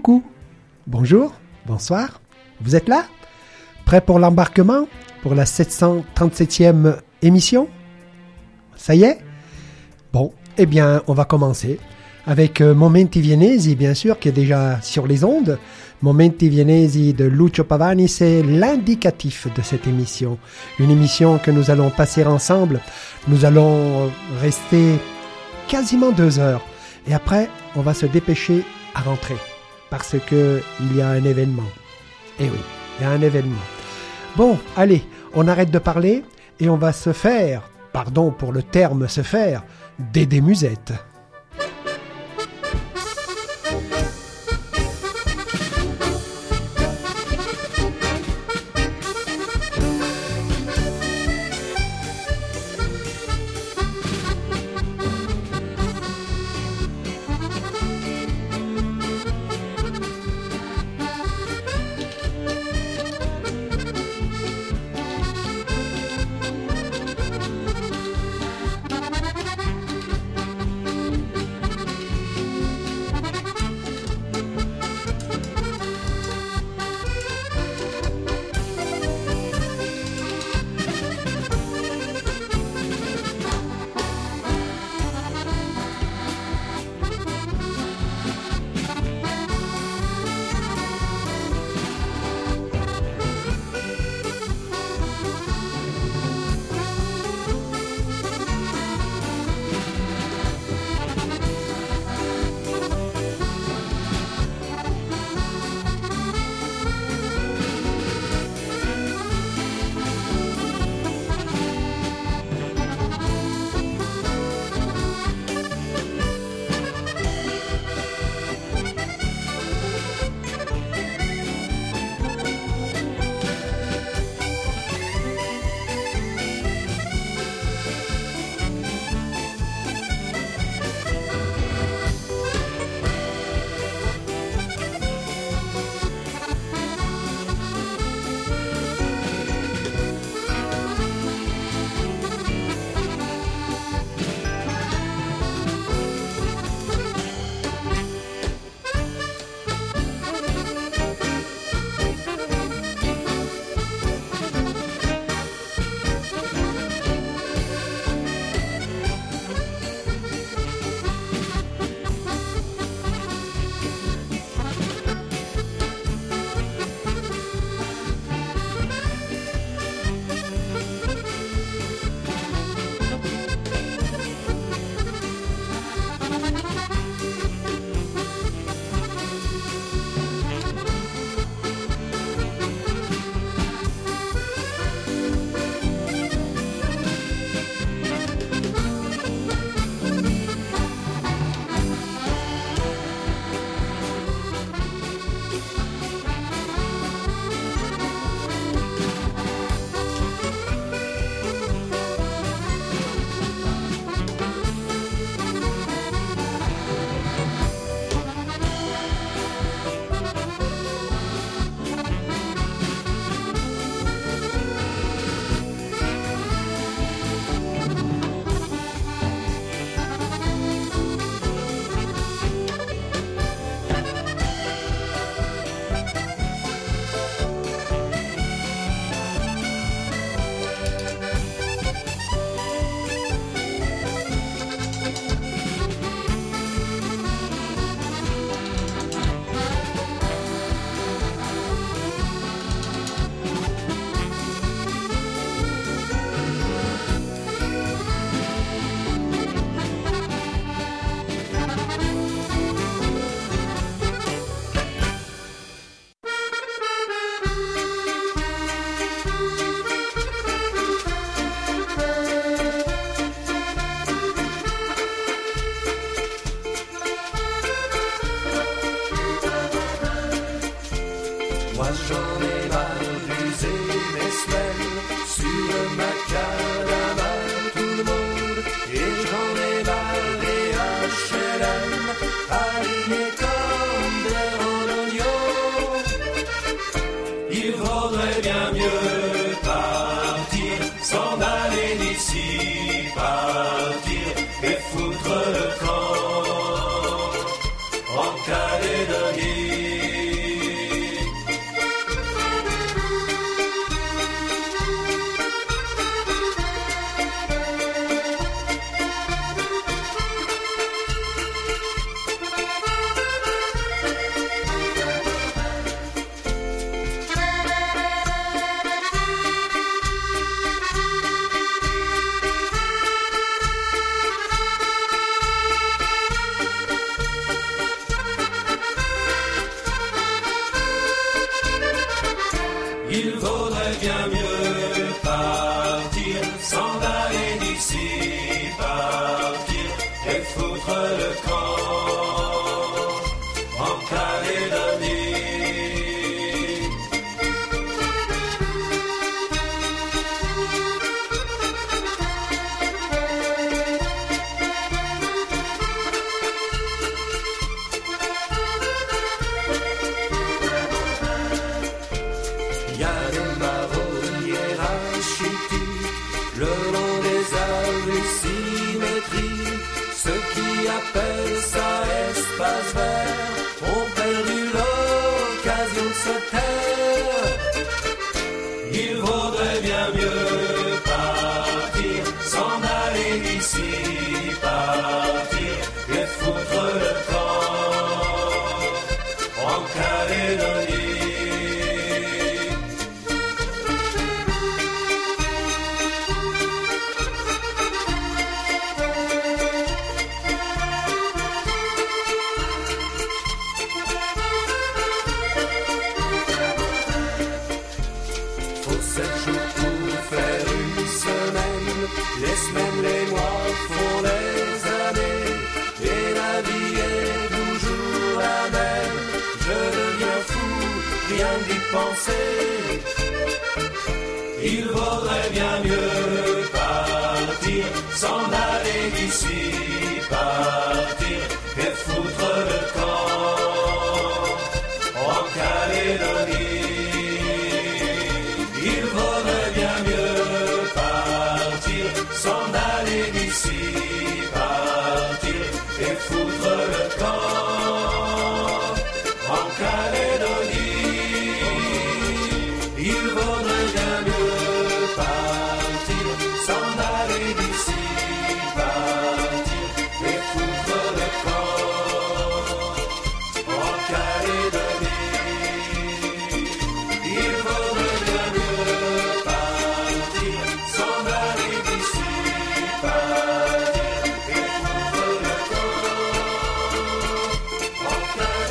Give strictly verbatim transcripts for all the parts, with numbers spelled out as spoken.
Coucou, bonjour, bonsoir, vous êtes là? Prêt pour l'embarquement? Pour la sept cent trente-septième émission? Ça y est? Bon, eh bien, on va commencer avec euh, Momenti Viennesi, bien sûr, qui est déjà sur les ondes. Momenti Viennesi de Lucio Pavani, c'est l'indicatif de cette émission. Une émission que nous allons passer ensemble. Nous allons rester quasiment deux heures. Et après, on va se dépêcher à rentrer. Parce que il y a un événement. Eh oui, il y a un événement. Bon, allez, on arrête de parler et on va se faire, pardon pour le terme se faire, des démusettes. En Calédonie. bien mieux partir, s'en aller d'ici, partir et foutre le camp en Calédonie. Ceux qui appellent ça espace vert ont perdu l'occasion de se taire. Il vaudrait bien mieux partir, s'en aller d'ici, partir et foutre le camp en Calédonie. Les semaines, les mois font les années, et la vie est toujours la même. Je deviens fou, rien d'y penser. Il vaudrait bien mieux partir, s'en aller d'ici, partir et foutre le camp en Calédonie. Il vaudrait bien mieux partir, s'en aller d'ici, partir et foutre le camp en Calédonie. Il vaudrait bien mieux partir, s'en aller d'ici, partir et foutre le camp en Calédonie. Il vaudrait bien mieux partir, s'en aller d'ici, partir et foutre le camp en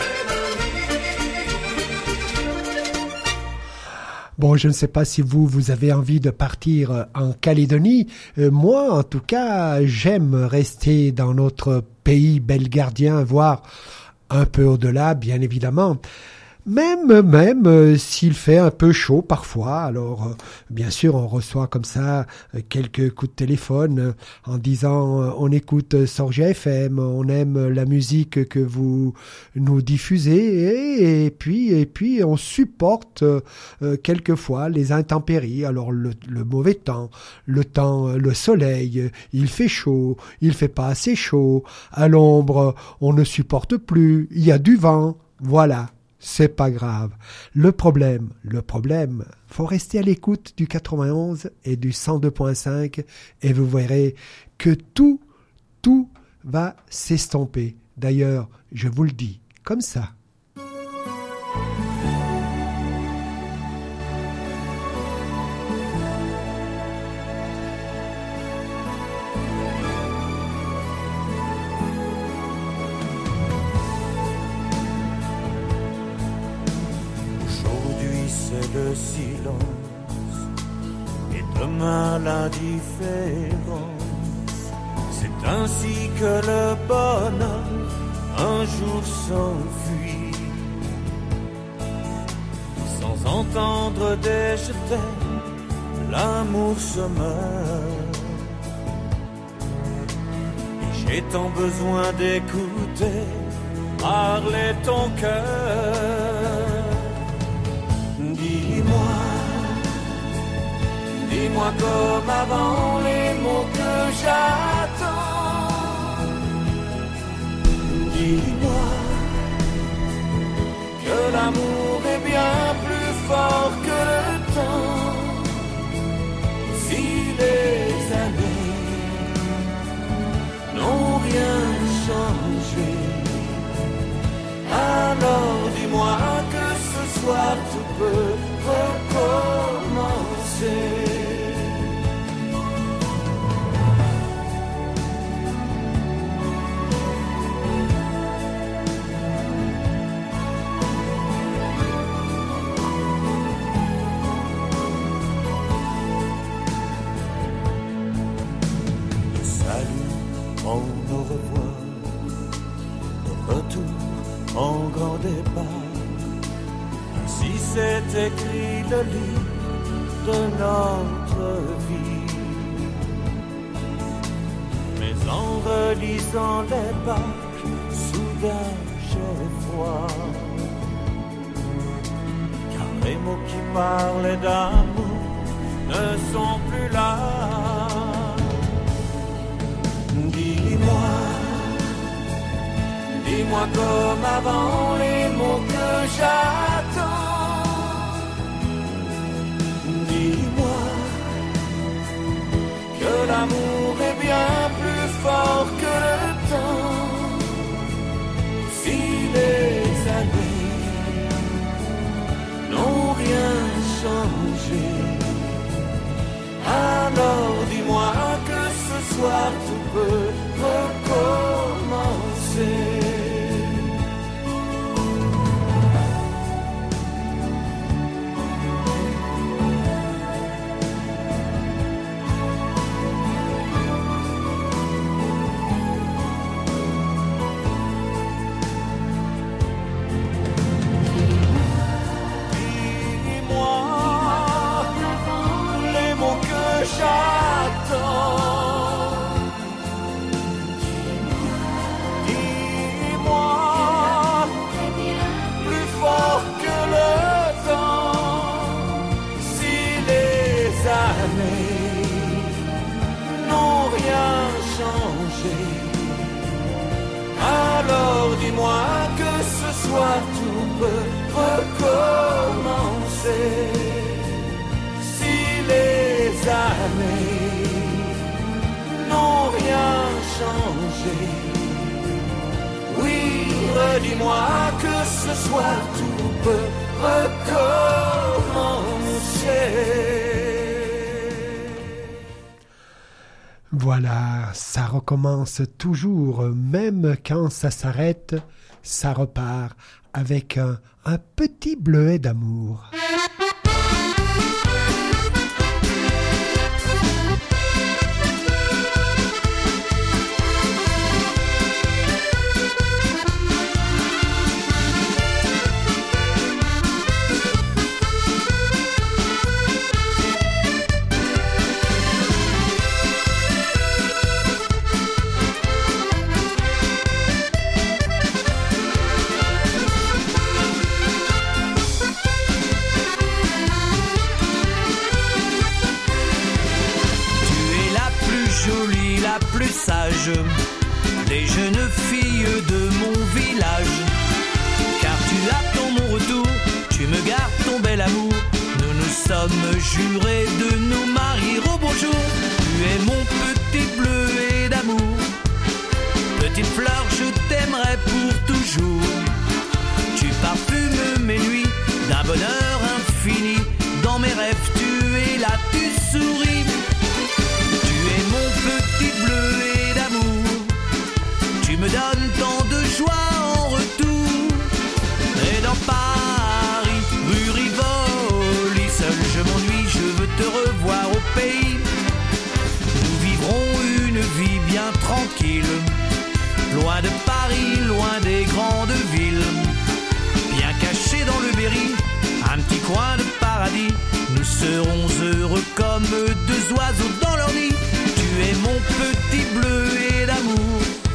Calédonie. Bon, je ne sais pas si vous, vous avez envie de partir en Calédonie. Euh, moi, en tout cas, j'aime rester dans notre pays belgardien, voire un peu au-delà, bien évidemment. Même, même euh, s'il fait un peu chaud parfois, alors euh, bien sûr on reçoit comme ça euh, quelques coups de téléphone euh, en disant euh, on écoute Sorgia F M, on aime la musique que vous nous diffusez et, et puis et puis on supporte euh, euh, quelquefois les intempéries, alors le, le mauvais temps, le temps, le soleil, euh, il fait chaud, il fait pas assez chaud, à l'ombre on ne supporte plus, il y a du vent, voilà. C'est pas grave. Le problème, le problème, faut rester à l'écoute du quatre-vingt-onze et du cent deux point cinq et vous verrez que tout, tout va s'estomper. D'ailleurs, je vous le dis comme ça. Le silence et demain l'indifférence. C'est ainsi que le bonheur un jour s'enfuit, sans entendre des je t'aime, l'amour se meurt. Et j'ai tant besoin d'écouter parler ton cœur. Dis-moi, dis-moi comme avant les mots que j'attends. Dis-moi que l'amour est bien plus fort que le temps. Si les années n'ont rien changé, alors dis-moi que ce soir tout peut recommencer. revoir. De retour en grand départ. Ainsi s'est écrit le livre de notre vie. Mais en relisant les pages, soudain j'ai froid. Car les mots qui parlaient d'amour ne sont plus là. Dis-moi, dis-moi comme avant les mots que j'attends. Dis-moi que l'amour est bien plus fort que le temps. Si les années n'ont rien changé, alors dis-moi que ce soir tout peut recommencer. Alors dis-moi que ce soir tout peut recommencer. Si les années n'ont rien changé, oui, redis-moi que ce soir tout peut recommencer. Voilà, ça recommence toujours, même quand ça s'arrête, ça repart avec un, un petit bleuet d'amour. Des jeunes filles de mon village, car tu attends mon retour, tu me gardes ton bel amour. Nous nous sommes jurés de nous marier au beau jour. Tu es mon petit bleuet d'amour, petite fleur, je t'aimerai pour toujours. Tu parfumes mes nuits d'un bonheur infini. Dans mes rêves tu es là, tu souris. Tu es mon petit bleuet d'amour, tu me donnes tant de joie en retour. Et dans Paris, rue Rivoli, seul je m'ennuie, je veux te revoir au pays. Nous vivrons une vie bien tranquille, loin de Paris, loin des grandes villes. Bien cachés dans le Berry, un petit coin de paradis. Nous serons heureux comme deux oiseaux dans leur nid. Tu es mon petit bleuet d'amour,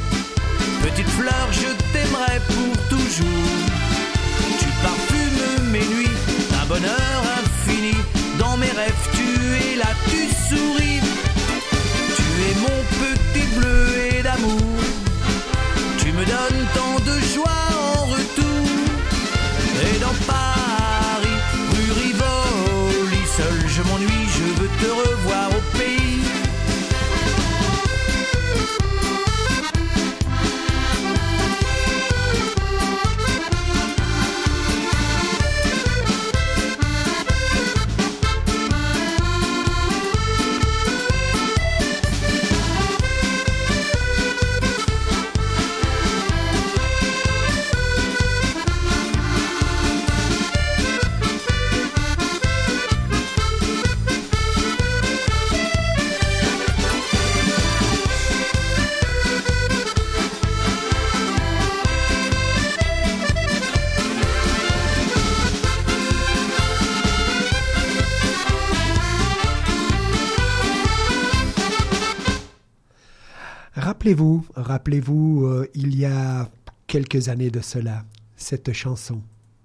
petite fleur, je t'aimerai pour toujours. Tu parfumes mes nuits d'un bonheur infini. Dans mes rêves tu es là, tu souris. Tu es mon petit bleuet d'amour, tu me donnes tant de joie en retour. Et dans Paris, rue Rivoli, seul je m'ennuie, je veux te revoir au pays. Rappelez-vous, rappelez-vous, euh, il y a quelques années de cela, cette chanson.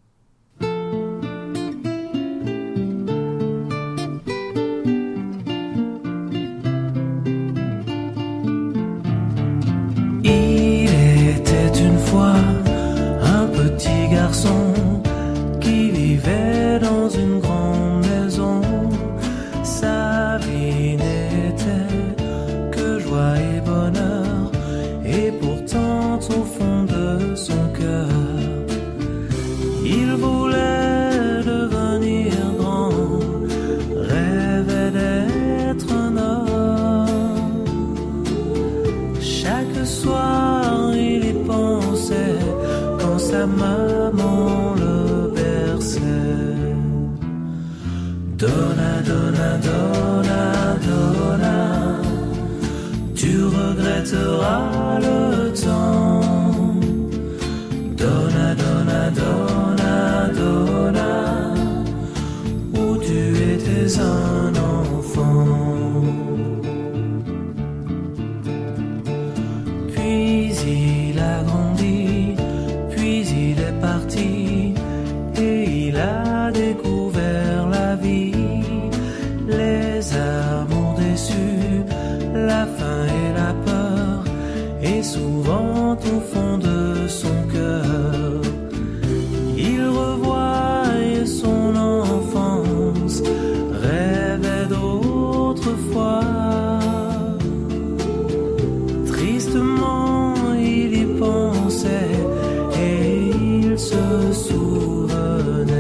Il était une fois un petit garçon qui vivait dans une grande maison. Sa vie n'était que joie et bonheur, et pourtant au fond de son cœur, il voulait devenir grand, rêvait d'être un homme. Chaque soir il y pensait quand sa maman le berçait. Donna, donna, donna, donna, tu regretteras le temps. Donna, donna, donna, donna, où tu étais un enfant. Puis il a grandi, puis il est parti, et il a découvert la vie, les amours déçus, la faim et la peur, et souvent au fond de son cœur, il revoit son enfance, rêvait d'autrefois. Tristement il y pensait et il se souvenait.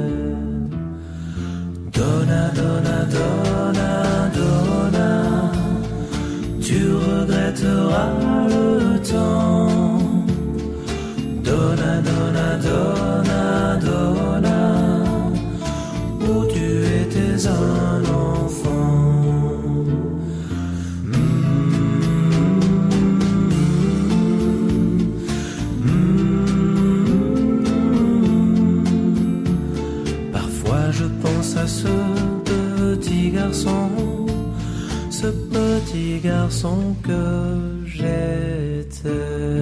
Donna, donna, donna, donna, tu regretteras le temps. Donna, donna, donna, donna, où tu étais un enfant. Parfois je pense à ce petit garçon, ce petit garçon que j'étais.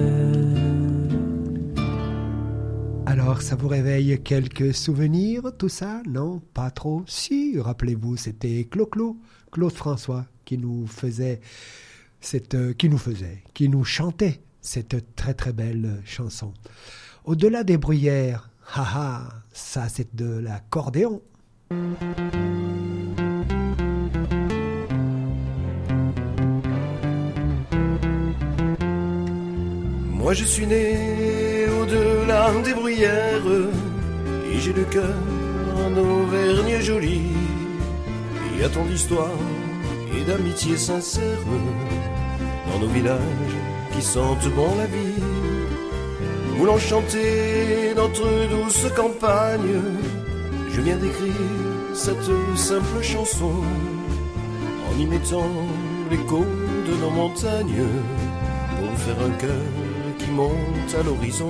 Alors, ça vous réveille quelques souvenirs, tout ça? Non, pas trop? Si, rappelez-vous, c'était Clo-Clo, Claude François, qui nous faisait, cette, euh, qui nous faisait, qui nous chantait cette très très belle chanson. Au-delà des bruyères, haha, ça c'est de l'accordéon. Moi je suis né au-delà des bruyères, et j'ai le cœur en Auvergne jolie. Il y a tant d'histoires et d'amitié sincère dans nos villages qui sentent bon la vie. Voulant chanter notre douce campagne, je viens d'écrire cette simple chanson en y mettant l'écho de nos montagnes pour faire un cœur qui monte à l'horizon.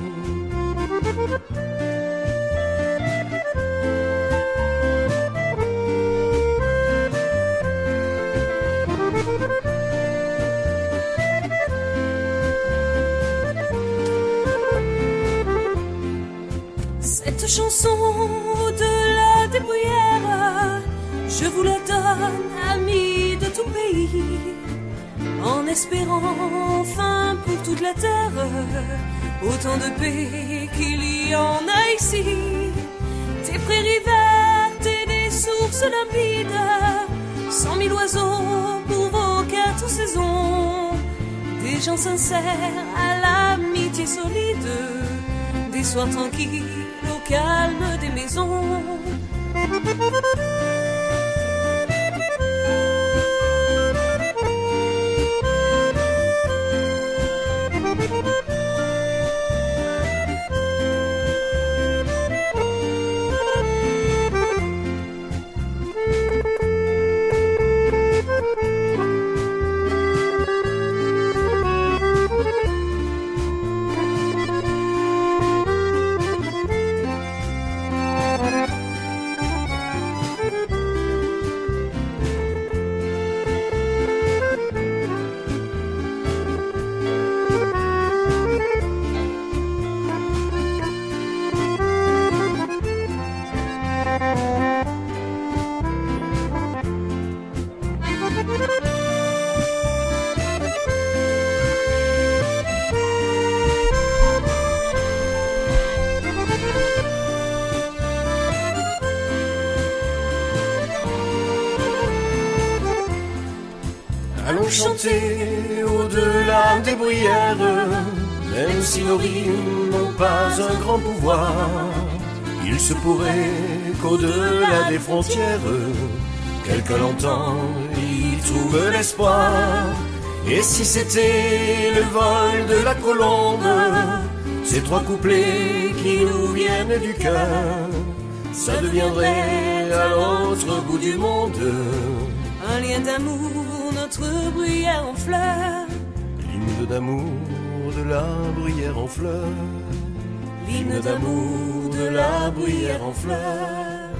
Cette chanson au-delà des bruyères, je vous la donne, amis de tout pays, en espérant enfin pour toute la terre autant de paix qu'il y en a ici. Des prairies vertes et des sources limpides, cent mille oiseaux pour vos quatre saisons, des gens sincères à l'amitié solide, des soirs tranquilles au calme des maisons. chanter au-delà des bruyères, même si nos rimes n'ont pas un grand pouvoir. Il se pourrait qu'au-delà des frontières, quelqu'un l'entend, il trouve l'espoir. Et si c'était le vol de la colombe, ces trois couplets qui nous viennent du cœur, ça deviendrait à l'autre bout du monde un lien d'amour, notre bruyère en fleurs. L'hymne d'amour de la bruyère en fleurs. L'hymne d'amour de la bruyère en fleurs.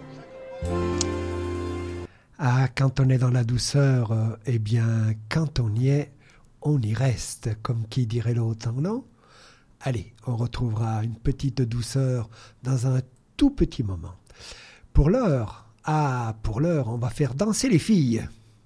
Ah, quand on est dans la douceur, euh, eh bien, quand on y est, on y reste, comme qui dirait l'autre, non? Allez, on retrouvera une petite douceur dans un tout petit moment. Pour l'heure, ah, pour l'heure, on va faire danser les filles.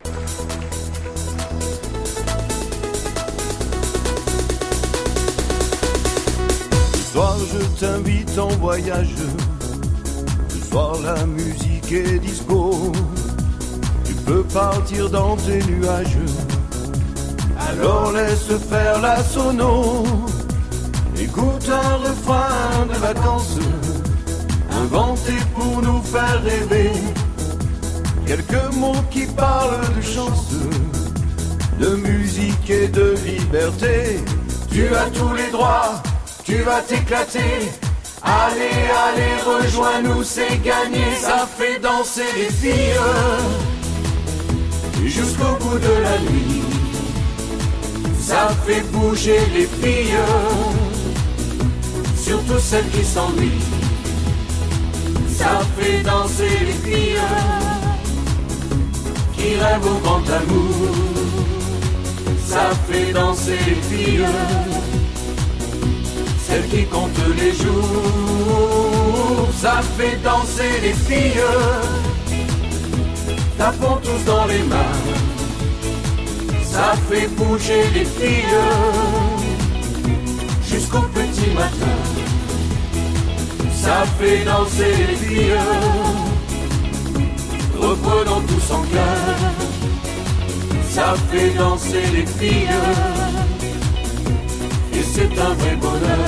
Ce soir, je t'invite en voyage. Ce soir, la musique est disco. Tu peux partir dans tes nuages. Alors laisse faire la sono. Écoute un refrain de vacances, inventé pour nous faire rêver. Quelques mots qui parlent de chance, de musique et de liberté. Tu as tous les droits, tu vas t'éclater. Allez, allez, rejoins-nous, c'est gagné. Ça fait danser les filles jusqu'au bout de la nuit. Ça fait bouger les filles, surtout celles qui s'ennuient. Ça fait danser les filles qui rêvent au grand amour. Ça fait danser les filles, celles qui comptent les jours. Ça fait danser les filles, tapons tous dans les mains. Ça fait bouger les filles jusqu'au petit matin. Ça fait danser les filles, reprenons tous en cœur. Ça fait danser les filles, et c'est un vrai bonheur.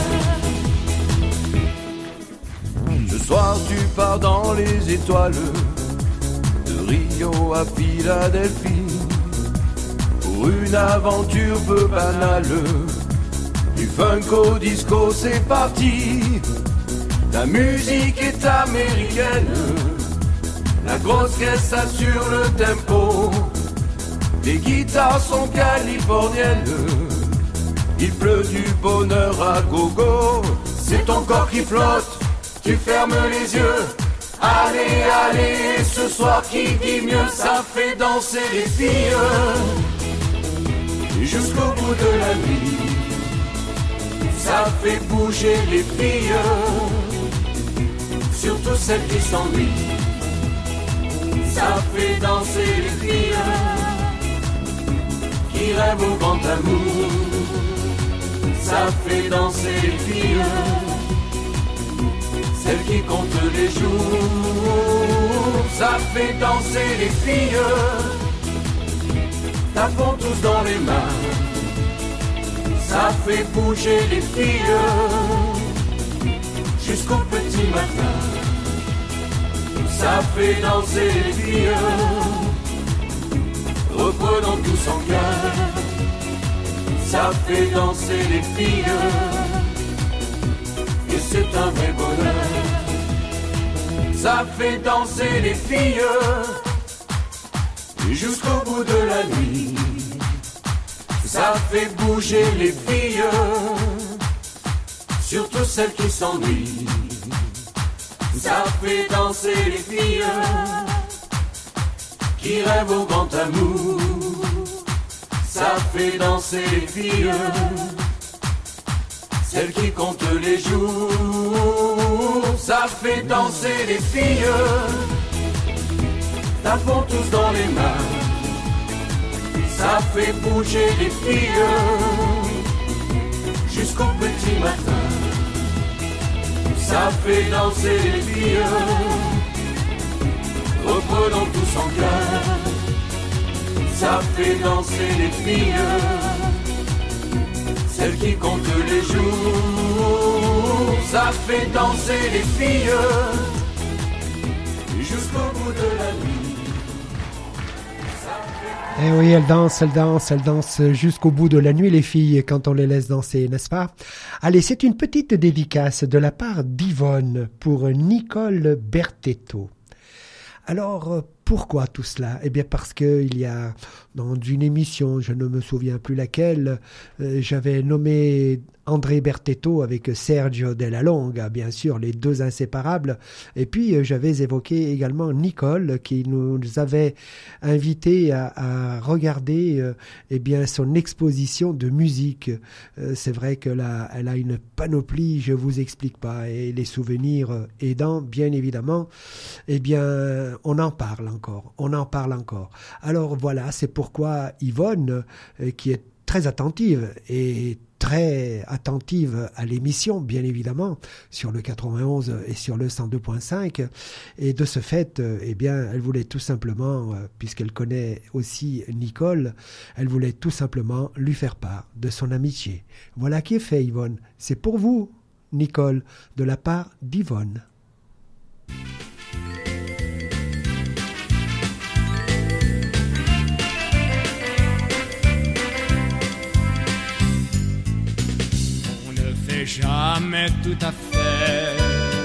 Ce soir tu pars dans les étoiles, de Rio à Philadelphie, pour une aventure peu banale. Du funk au disco c'est parti. La musique est américaine, la grosse caisse assure le tempo. Les guitares sont californiennes, il pleut du bonheur à gogo. C'est ton corps qui flotte, tu fermes les yeux. Allez, allez, ce soir qui dit mieux. Ça fait danser les filles jusqu'au bout de la nuit. Ça fait bouger les filles, surtout celles qui s'ennuient. Ça fait danser les filles qui rêvent au grand amour. Ça fait danser les filles, celles qui comptent les jours. Ça fait danser les filles, tapons tous dans les mains. Ça fait bouger les filles jusqu'au petit matin. Ça fait danser les filles, reprenons tous en cœur. Ça fait danser les filles, et c'est un vrai bonheur. Ça fait danser les filles jusqu'au bout de la nuit. Ça fait bouger les filles, surtout celles qui s'ennuient. Ça fait danser les filles qui rêvent au grand amour. Ça fait danser les filles, celles qui comptent les jours. Ça fait danser les filles, tapons tous dans les mains. Ça fait bouger les filles jusqu'au petit matin. Ça fait danser les filles, reprenons tous en cœur. ça fait danser les filles, celles qui comptent les jours, ça fait danser les filles, jusqu'au bout de la nuit. Eh oui, elles dansent, elles dansent, elles dansent jusqu'au bout de la nuit, les filles, quand on les laisse danser, n'est-ce pas? Allez, c'est une petite dédicace de la part d'Yvonne pour Nicole Bertetto. Alors, pourquoi tout cela? Eh bien, parce que il y a, dans une émission, je ne me souviens plus laquelle, euh, j'avais nommé André Bertetto avec Sergio Della Longa, bien sûr, les deux inséparables. Et puis, euh, j'avais évoqué également Nicole, qui nous avait invités à, à regarder euh, eh bien, son exposition de musique. Euh, c'est vrai que là, elle a une panoplie, je vous explique pas, et les souvenirs euh, aidant, bien évidemment, eh bien, on en parle encore, on en parle encore. Alors voilà, c'est pourquoi Yvonne, euh, qui est très attentive et très attentive à l'émission, bien évidemment, sur le quatre-vingt-onze et sur le cent deux point cinq. Et de ce fait, eh bien, elle voulait tout simplement, puisqu'elle connaît aussi Nicole, elle voulait tout simplement lui faire part de son amitié. Voilà qui est fait, Yvonne. C'est pour vous, Nicole, de la part d'Yvonne. Jamais tout à fait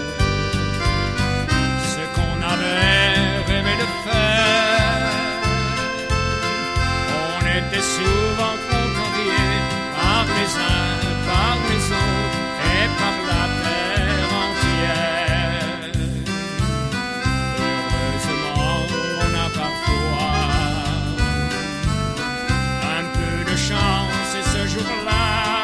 ce qu'on avait rêvé de faire. On était souvent contrariés par les uns, par les autres et par la terre entière. Heureusement, on a parfois un peu de chance et ce jour-là,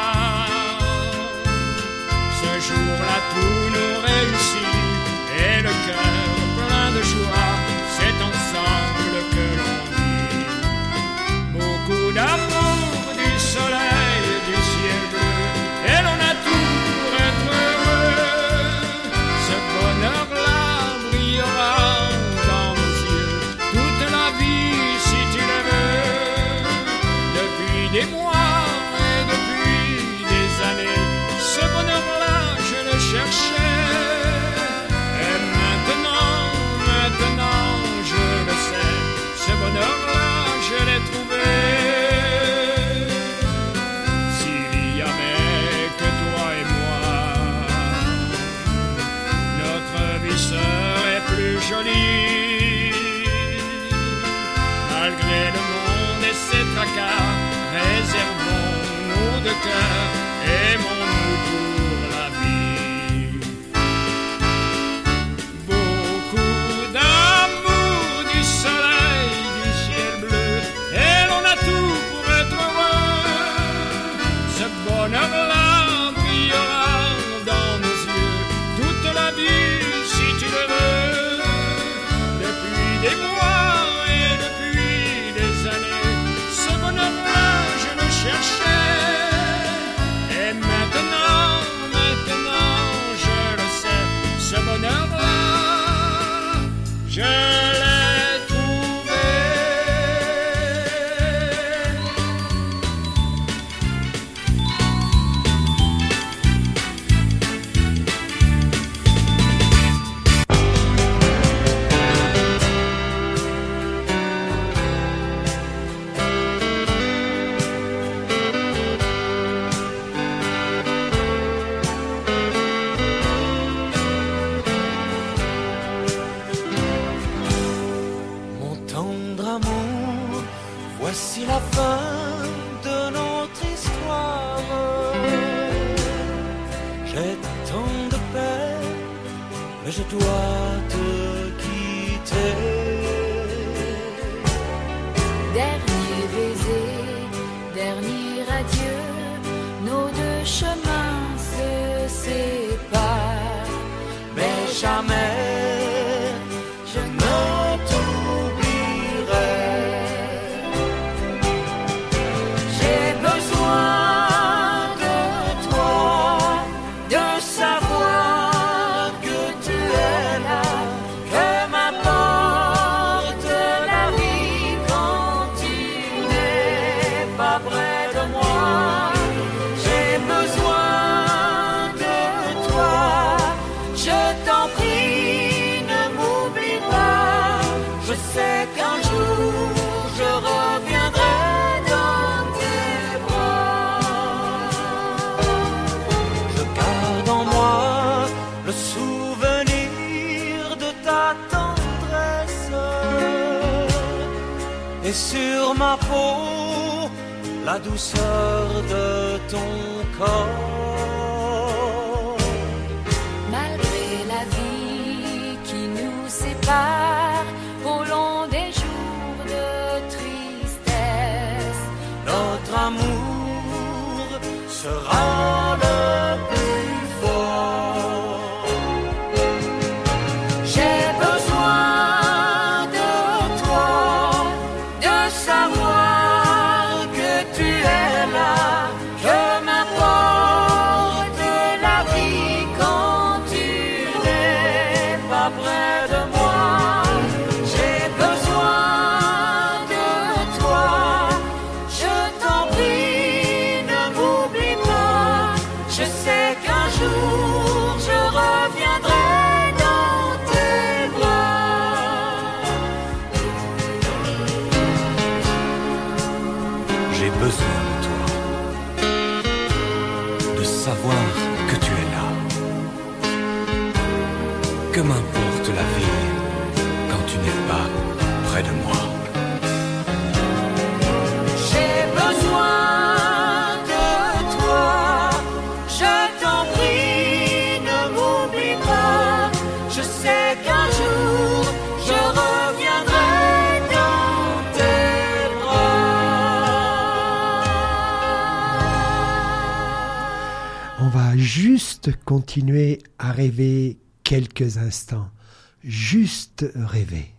ce jour-là tout nous réussit et le cœur plein de joie, c'est ensemble que l'on vit. Beaucoup d'amour, du soleil, du ciel bleu et l'on a tout pour être heureux. Ce bonheur-là brillera dans nos yeux toute la vie si tu le veux. Depuis des mois et depuis des années, ce bonheur-là je le cherchais, et maintenant, maintenant je le sais, ce bonheur-là je l'ai trouvé. S'il y avait que toi et moi, notre vie serait plus jolie. Malgré le monde et ses tracas, réservons nos deux cœurs, aimons-nous pour la vie. Beaucoup d'amour, du soleil, du ciel bleu, et l'on a tout pour être heureux. Ce bonheur-là brillera dans nos yeux toute la vie si tu le veux. Depuis des mois et depuis des années, ce bonheur-là je le cherchais. Et maintenant, maintenant, je le sais, ce bonheur-là, je l'ai trouvé. Mon tendre amour, voici la fin de notre histoire. J'ai tant de peine, mais je dois te quitter. Dernier baiser, dernier adieu, nos deux chemins se séparent. Mais jamais Je ne t'oublierai. J'ai besoin de toi, de savoir Que tu es là, que m'importe ma peau, la douceur de ton corps. Malgré la vie qui nous sépare, au long des jours de tristesse, Notre amour sera le plus fort. j'ai besoin de toi, de savoir que tu es là, que m'importe la vie quand tu n'es pas près de moi. J'ai besoin de toi, je t'en prie, ne m'oublie pas. Je sais qu'un jour je reviendrai dans tes bras. J'ai besoin de toi, de savoir que tu es là. Que m'importe la vie quand tu n'es pas près de moi. J'ai besoin de toi, je t'en prie, ne m'oublie pas. Je sais qu'un jour je reviendrai dans tes bras. On va juste continuer à rêver quelques instants. Juste rêver.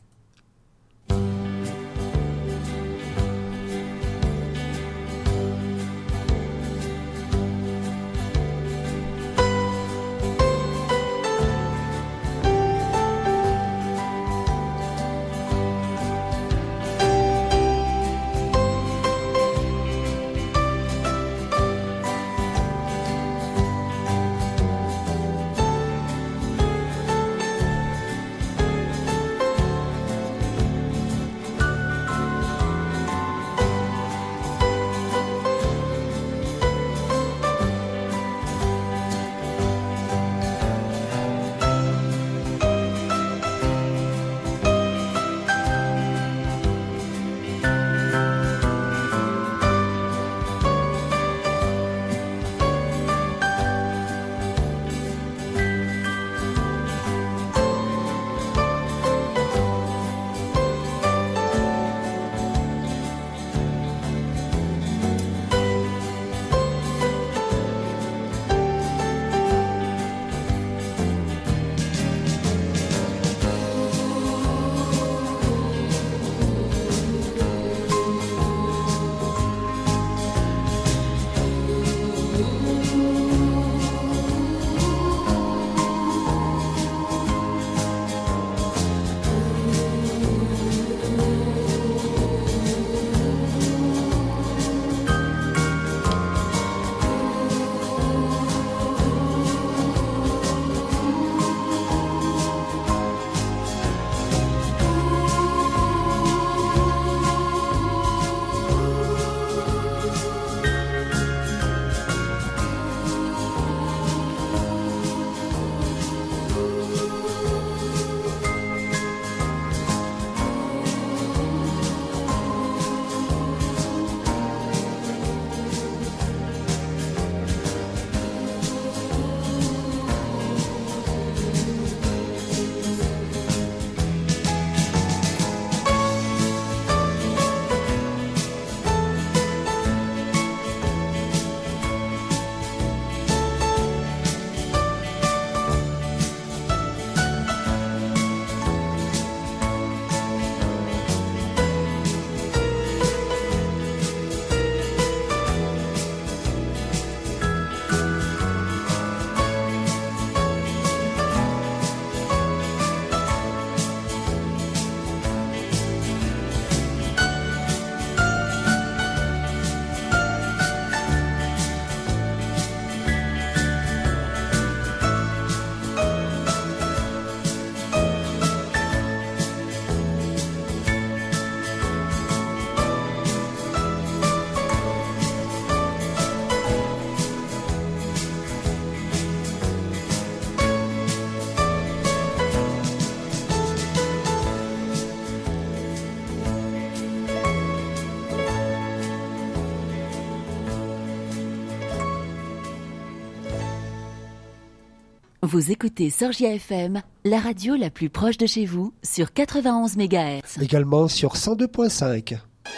Vous écoutez Sorgia F M, la radio la plus proche de chez vous, sur quatre-vingt-onze mégahertz. Également sur cent deux virgule cinq.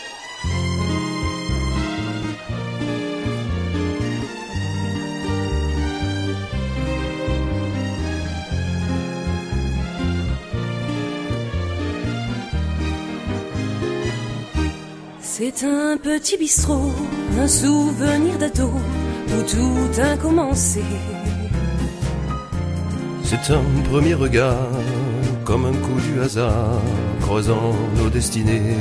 C'est un petit bistrot, un souvenir d'ado, où tout a commencé. C'est un premier regard, comme un coup du hasard, croisant nos destinées.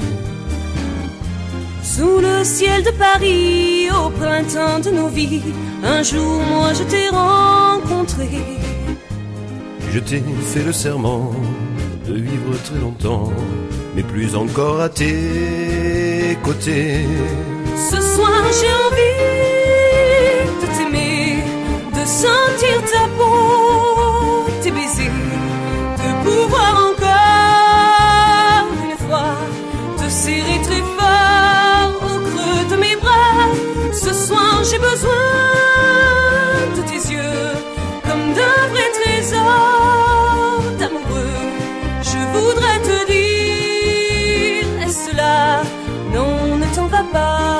Sous le ciel de Paris, au printemps de nos vies, un jour moi je t'ai rencontré. Je t'ai fait le serment de vivre très longtemps, mais plus encore à tes côtés. Ce soir j'ai envie de t'aimer, de sentir ta peau, tes baisers, de pouvoir encore une fois te serrer très fort au creux de mes bras. Ce soir j'ai besoin de tes yeux, comme d'un vrai trésor d'amoureux. Je voudrais te dire, reste là, non ne t'en va pas.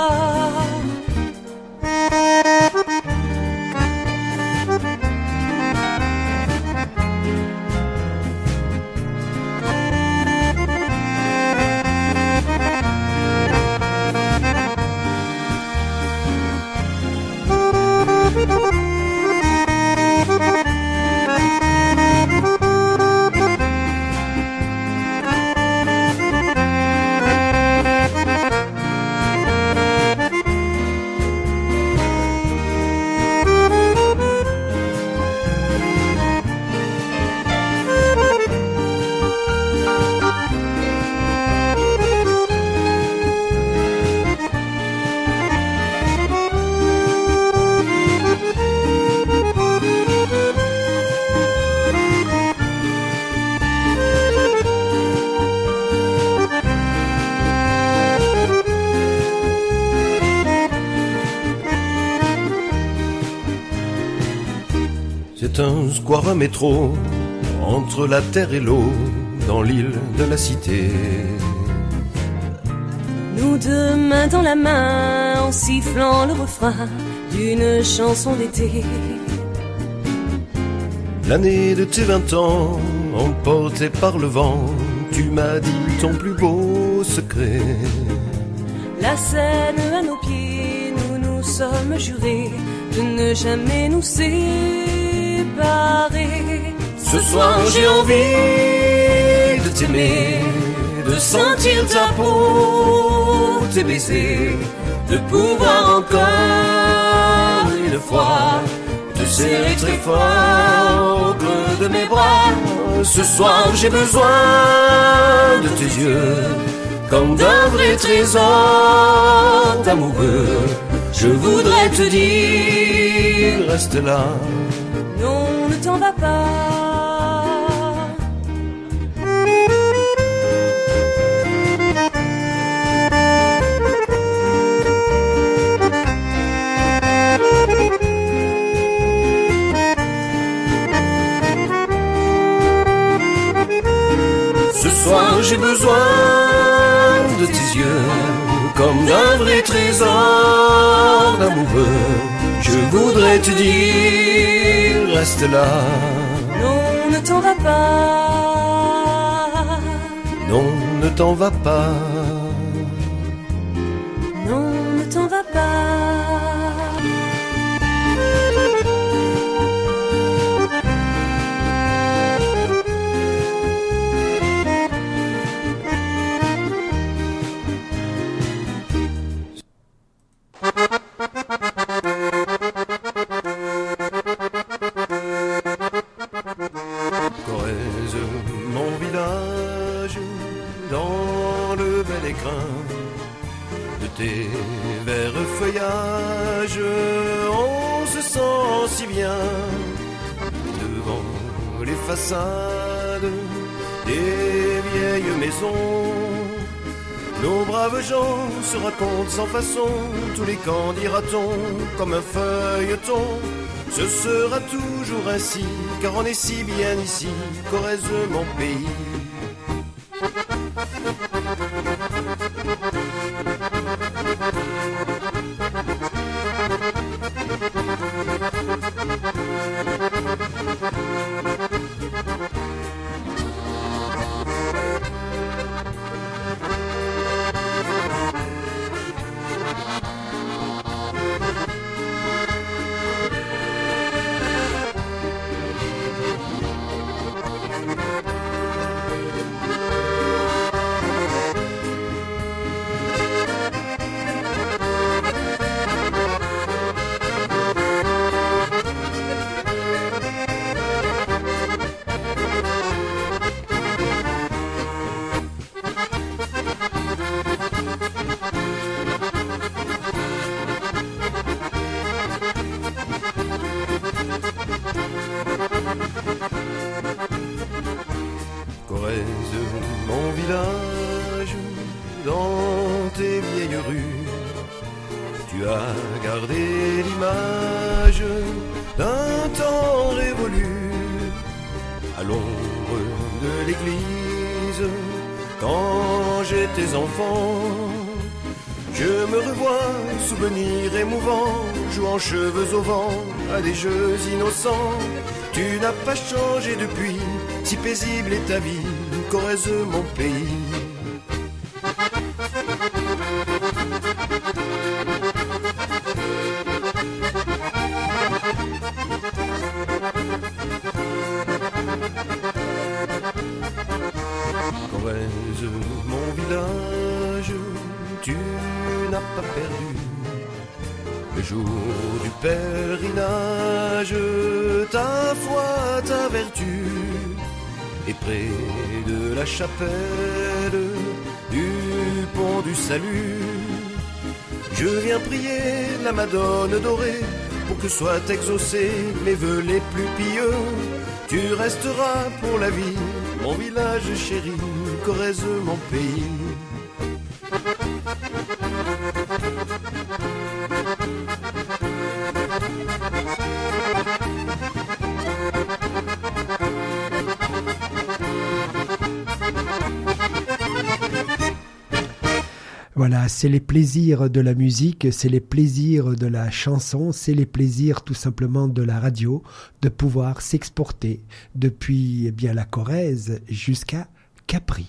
C'est un square à métro, entre la terre et l'eau, dans l'île de la cité. Nous deux mains dans la main, en sifflant le refrain d'une chanson d'été. L'année de tes vingt ans, emportée par le vent, tu m'as dit ton plus beau secret. La Seine à nos pieds, nous nous sommes jurés de ne jamais nous séparer. Ce soir j'ai envie de t'aimer, de sentir ta peau, tes baisers, de pouvoir encore une fois te serrer très fort au creux de mes bras. Ce soir j'ai besoin de tes yeux, comme d'un vrai trésor d'amoureux. Je voudrais te dire, reste là, non ne t'en va pas. Ce soir j'ai besoin de tes yeux, comme d'un vrai trésor d'amoureux. Je voudrais te dire, reste là, non ne t'en va pas. non ne t'en va pas. Non ne t'en va pas. Corrèze, mon village, dans le bel écrin de tes verts feuillages, on se sent si bien devant les façades des vieilles maisons. Nos braves gens se racontent sans façon tous les camps, dira-t-on, comme un feuilleton. Ce sera toujours ainsi, car on est si bien ici, Corrèze mon pays. Cheveux au vent, à des jeux innocents. Tu n'as pas changé depuis, si paisible est ta vie, Corrèze mon pays. Corrèze mon village, tu n'as pas perdu. Le jour du pèlerinage, ta foi, ta vertu, et près de la chapelle du pont du salut, je viens prier la Madone dorée pour que soient exaucés mes vœux les plus pieux. Tu resteras pour la vie, mon village chéri, Corrèze mon pays. Voilà, c'est les plaisirs de la musique, c'est les plaisirs de la chanson, c'est les plaisirs tout simplement de la radio, de pouvoir s'exporter depuis eh bien la Corrèze jusqu'à Capri.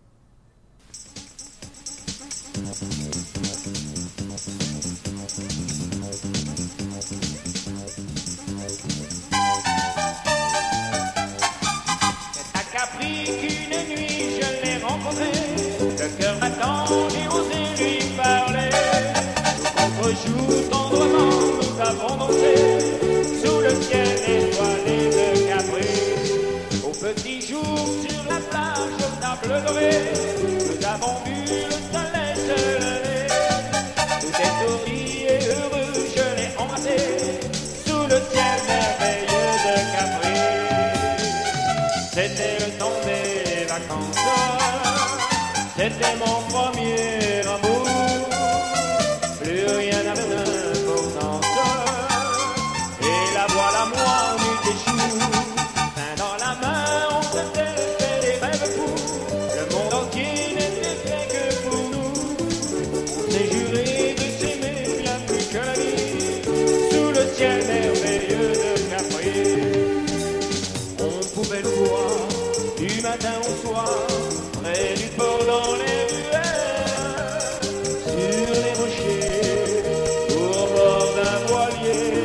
À Capri qu'une nuit je l'ai rencontré, le cœur battant et osé lui parler. Au contre-jour tendrement nous avons dansé sous le ciel étoilé de Capri. Au petit jour sur la plage aux tables dorées, nous avons vu le soleil se lever. Tout est souri et heureux, je l'ai embrassé sous le ciel merveilleux de Capri. C'était le temps des vacances, c'était mon premier amour. Plus rien n'avait d'importance, et la voilà moi en eut des choux. Main dans la main, on s'était fait des rêves fous. Le monde entier n'était fait que pour nous. On s'est juré de s'aimer bien plus que la vie, sous le ciel merveilleux de Capri. On pouvait le voir du matin au soir, près du port dans les ruelles, sur les rochers, au bord d'un voilier.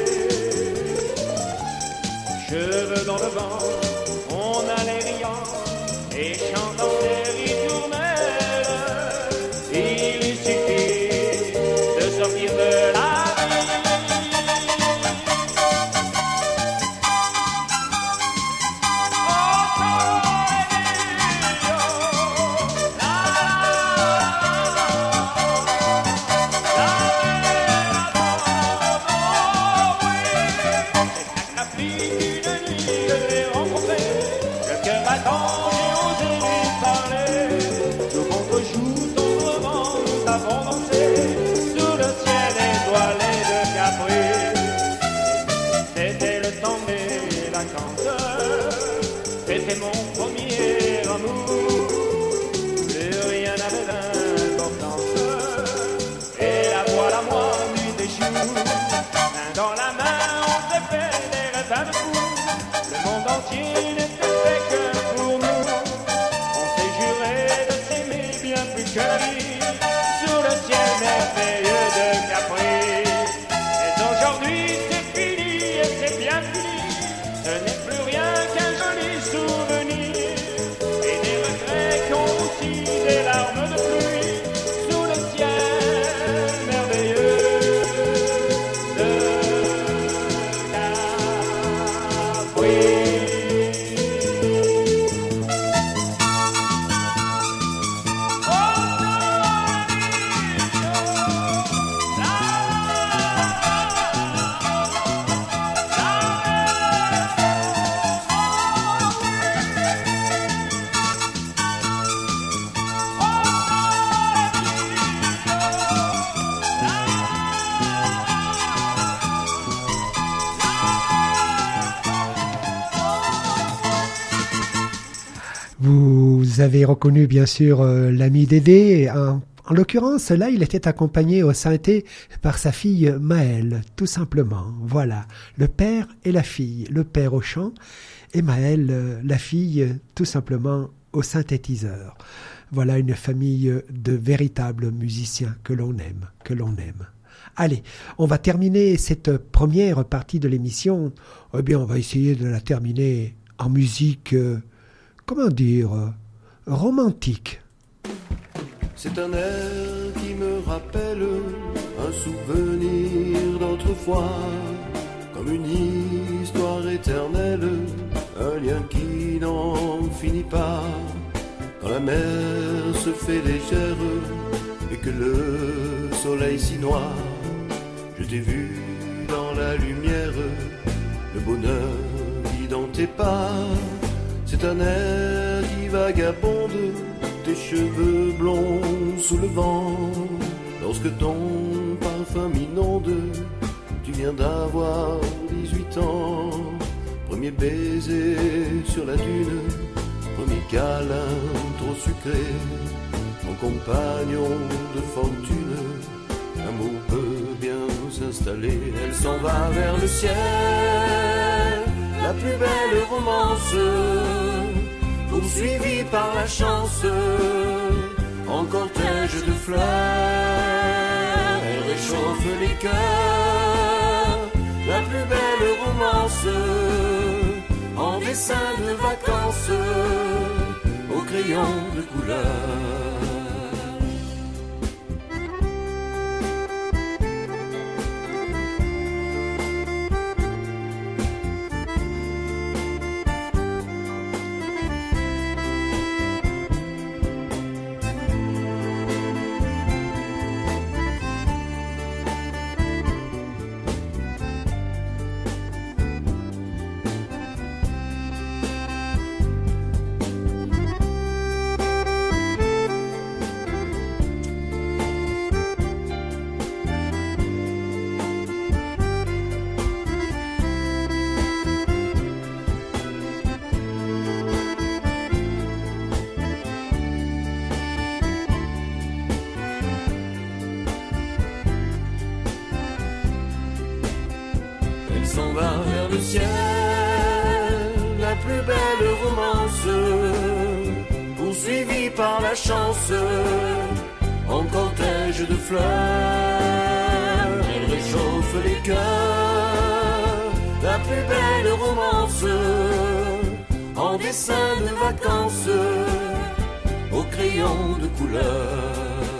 Cheveux dans le vent, on allait riant et chantant des ritournelles. Il lui suffit de sortir de la Une nuit, je l'ai rencontré. vacances. C'était mon premier amour, plus rien n'avait d'importance. Et la voilà moi, nuit des choux, main dans la main, on s'est fait des rêves à fou. Le monde entier n'était fait que pour nous. On s'est juré de s'aimer bien plus que la vie, sous le ciel merveilleux de Capri. Mais aujourd'hui c'est fini et c'est bien fini. Ce n'est plus rien qu'un joli souvenir et des regrets qui ont aussi des larmes de pluie sous le ciel merveilleux de Capri. Vous avez reconnu bien sûr euh, l'ami Dédé. En, en l'occurrence, là, il était accompagné au synthé par sa fille Maëlle, tout simplement. Voilà, le père et la fille, le père au chant et Maëlle, euh, la fille, euh, tout simplement au synthétiseur. Voilà une famille de véritables musiciens que l'on aime, que l'on aime. Allez, on va terminer cette première partie de l'émission. Eh bien, on va essayer de la terminer en musique, euh, comment dire, euh, romantique. C'est un air qui me rappelle un souvenir d'autrefois, comme une histoire éternelle, un lien qui n'en finit pas. Quand la mer se fait légère et que le soleil si noir, je t'ai vu dans la lumière, le bonheur vit dans tes pas. C'est un air qui vagabonde, tes cheveux blonds sous le vent. Lorsque ton parfum m'inonde, tu viens d'avoir dix-huit ans. Premier baiser sur la dune, premier câlin trop sucré. Mon compagnon de fortune, l'amour peut bien s'installer. Elle s'en va vers le ciel, la plus belle romance, poursuivie par la chance, en cortège de fleurs. Elle réchauffe les cœurs, la plus belle romance, en dessin de vacances, au crayon de couleur. S'en va vers le ciel, la plus belle romance, poursuivie par la chance, en cortège de fleurs. Elle réchauffe les cœurs, la plus belle romance, en dessin de vacances, au crayon de couleur.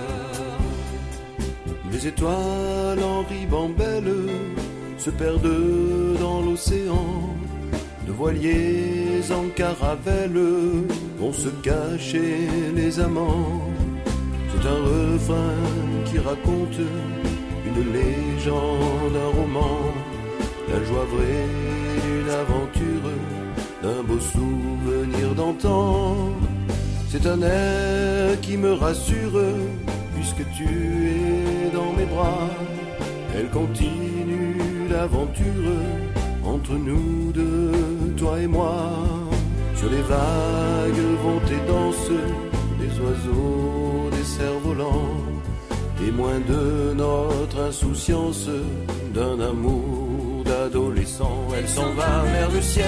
Les étoiles en ribambelle se perdent dans l'océan, de voiliers en caravelle vont se cacher les amants. C'est un refrain qui raconte une légende, un roman, la joie vraie d'une aventure, d'un beau souvenir d'antan. C'est un air qui me rassure, puisque tu es dans mes bras. Elle continue l'aventure entre nous deux toi et moi, sur les vagues vont et dansent des oiseaux, des cerfs-volants, témoins de notre insouciance, d'un amour d'adolescent. Elle s'en va vers le ciel,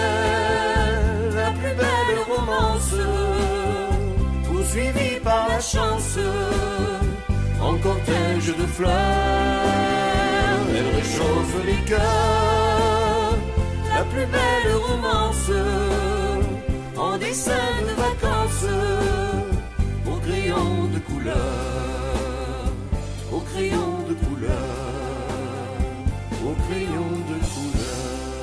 la plus belle romance, poursuivie par la chance, en cortège de fleurs. Elle réchauffe les cœurs, la plus belle romance, en dessin de vacances, au crayon de couleur, au crayon de couleur, au crayon de couleur.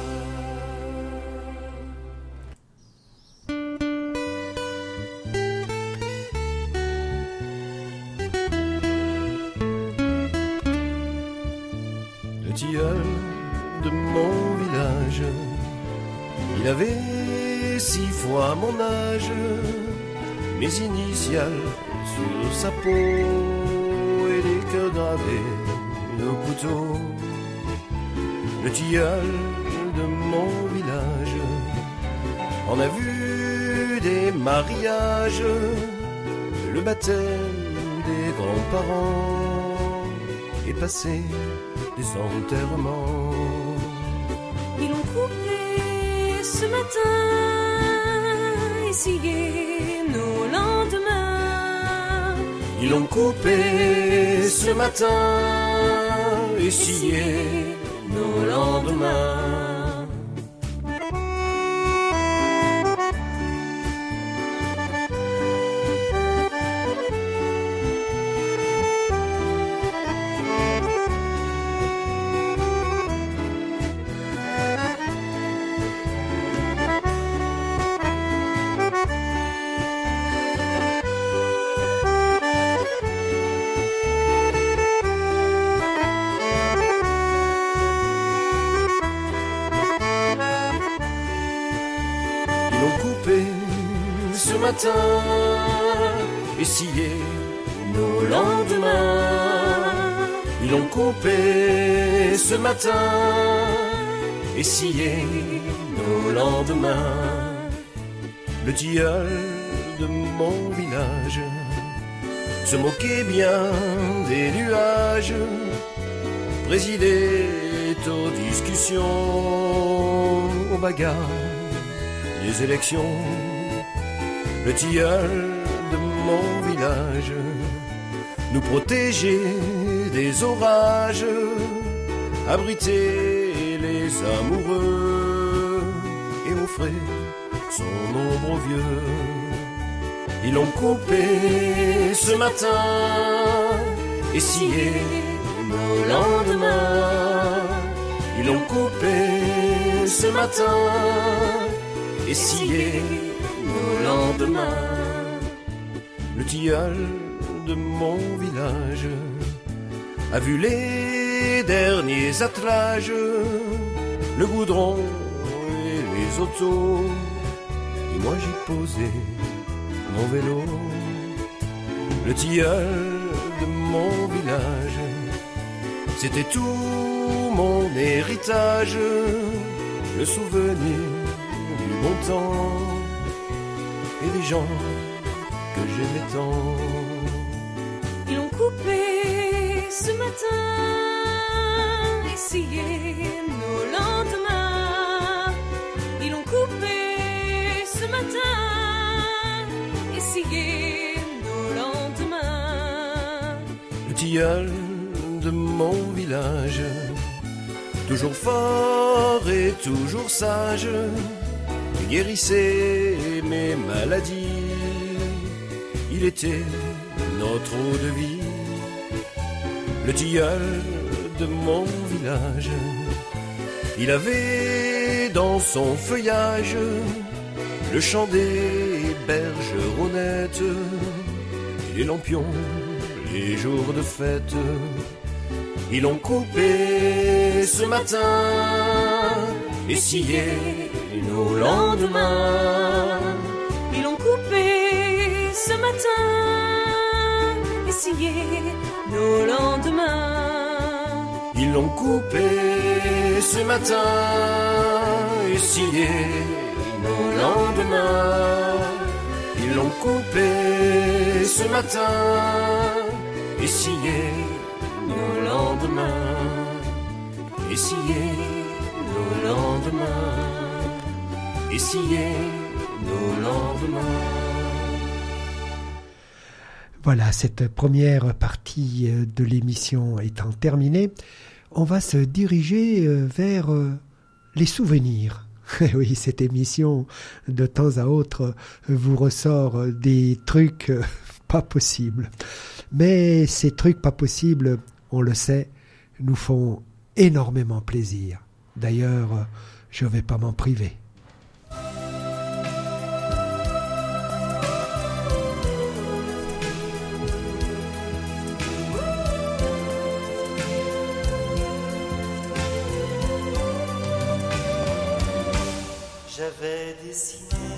Le tilleul de mon village, il avait six fois mon âge, mes initiales sur sa peau et les cœurs gravés au couteau. Le tilleul de mon village en a vu des mariages, le baptême des grands-parents et passé des enterrements. Ils l'ont coupé ce matin et scié nos lendemains. Ils l'ont coupé ce matin et scié nos lendemains. Ce matin et scié nos lendemains. Ils l'ont coupé ce matin et scié nos lendemains. Le tilleul de mon village se moquait bien des nuages, présidait aux discussions, aux bagarres, les élections. Le tilleul de mon village nous protégeait des orages, abritait les amoureux et offrait son ombre aux vieux. Ils l'ont coupé ce matin et scié nos lendemains. Ils l'ont coupé ce matin et scié nos lendemains. Le tilleul de mon village a vu les derniers attelages, le goudron et les autos, et moi j'y posais mon vélo. Le tilleul de mon village, c'était tout mon héritage, le souvenir du bon temps et des gens que j'aimais tant. Ils l'ont coupé ce matin et scié nos lendemains. Ils l'ont coupé ce matin et scié nos lendemains. Le tilleul de mon village, toujours fort et toujours sage, guérissait mes maladies. Il était notre eau de vie. Le tilleul de mon village, il avait dans son feuillage le chant des bergeronnettes et les lampions, les jours de fête. Ils l'ont coupé ce matin et scié nos lendemains. Ils l'ont coupé ce matin et scié nos lendemains. Ils l'ont coupé ce matin et scier nos lendemains. Ils l'ont coupé ce matin et scié nos lendemains. Et scié nos lendemains. Et scié nos lendemains. Voilà, cette première partie de l'émission étant terminée, on va se diriger vers les souvenirs. Oui, cette émission, de temps à autre, vous ressort des trucs pas possibles. Mais ces trucs pas possibles, on le sait, nous font énormément plaisir. D'ailleurs, je ne vais pas m'en priver. J'avais dessiné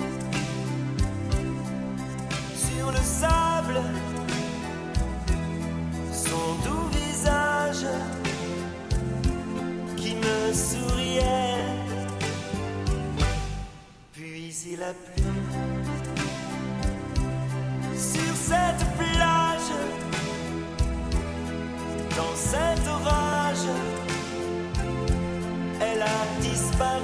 sur le sable son doux visage qui me souriait. Puis il a plu sur cette plage, dans cet orage, elle a disparu.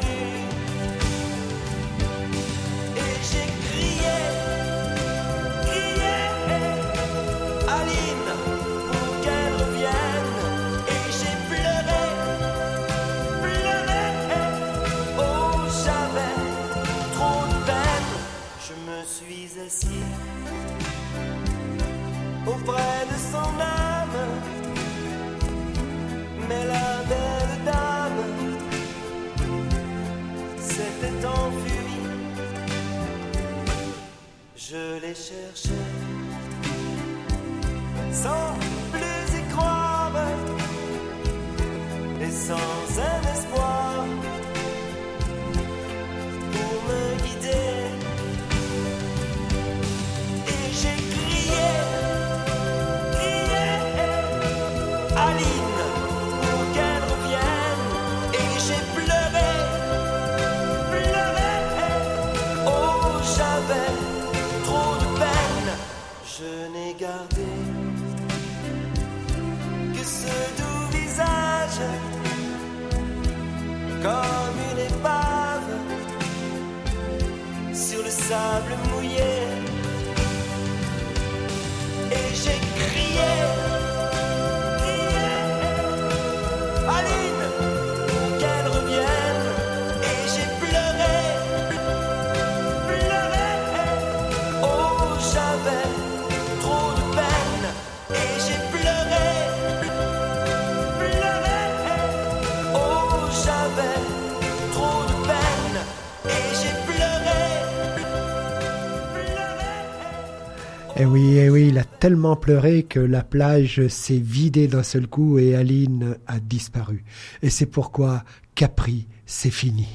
J'ai crié, crié, Aline, pour qu'elle revienne. Et j'ai pleuré, pleuré, oh j'avais trop de peine. Je me suis assis auprès de son âme, mais la belle dame s'était enfuie. Je l'ai cherché sans plus y croire et sans un espoir pour me guider. Et j'ai crié, crié, Aline, pour qu'elle revienne. Et j'ai pleuré, pleuré, oh j'avais trop de peine. Je n'ai gardé que ce doux visage, comme une épave sur le sable mouillé. Et j'ai crié, crié, Aline, pour qu'elle revienne. Et j'ai pleuré, pleuré, oh j'avais trop de peine. Et j'ai pleuré, pleuré, oh j'avais trop de peine. Et j'ai pleuré, pleuré. Eh oui, eh oui, il a tellement pleuré que la plage s'est vidée d'un seul coup et Aline a disparu. Et c'est pourquoi Capri, c'est fini.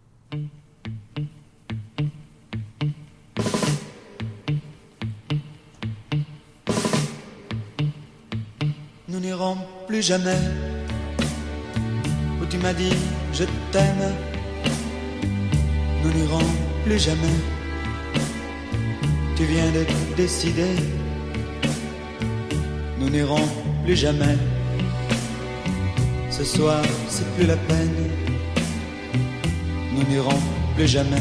Nous n'irons plus jamais où tu m'as dit je t'aime. Nous n'irons plus jamais. Tu viens de décider. Nous n'irons plus jamais. Ce soir c'est plus la peine. Nous n'irons plus jamais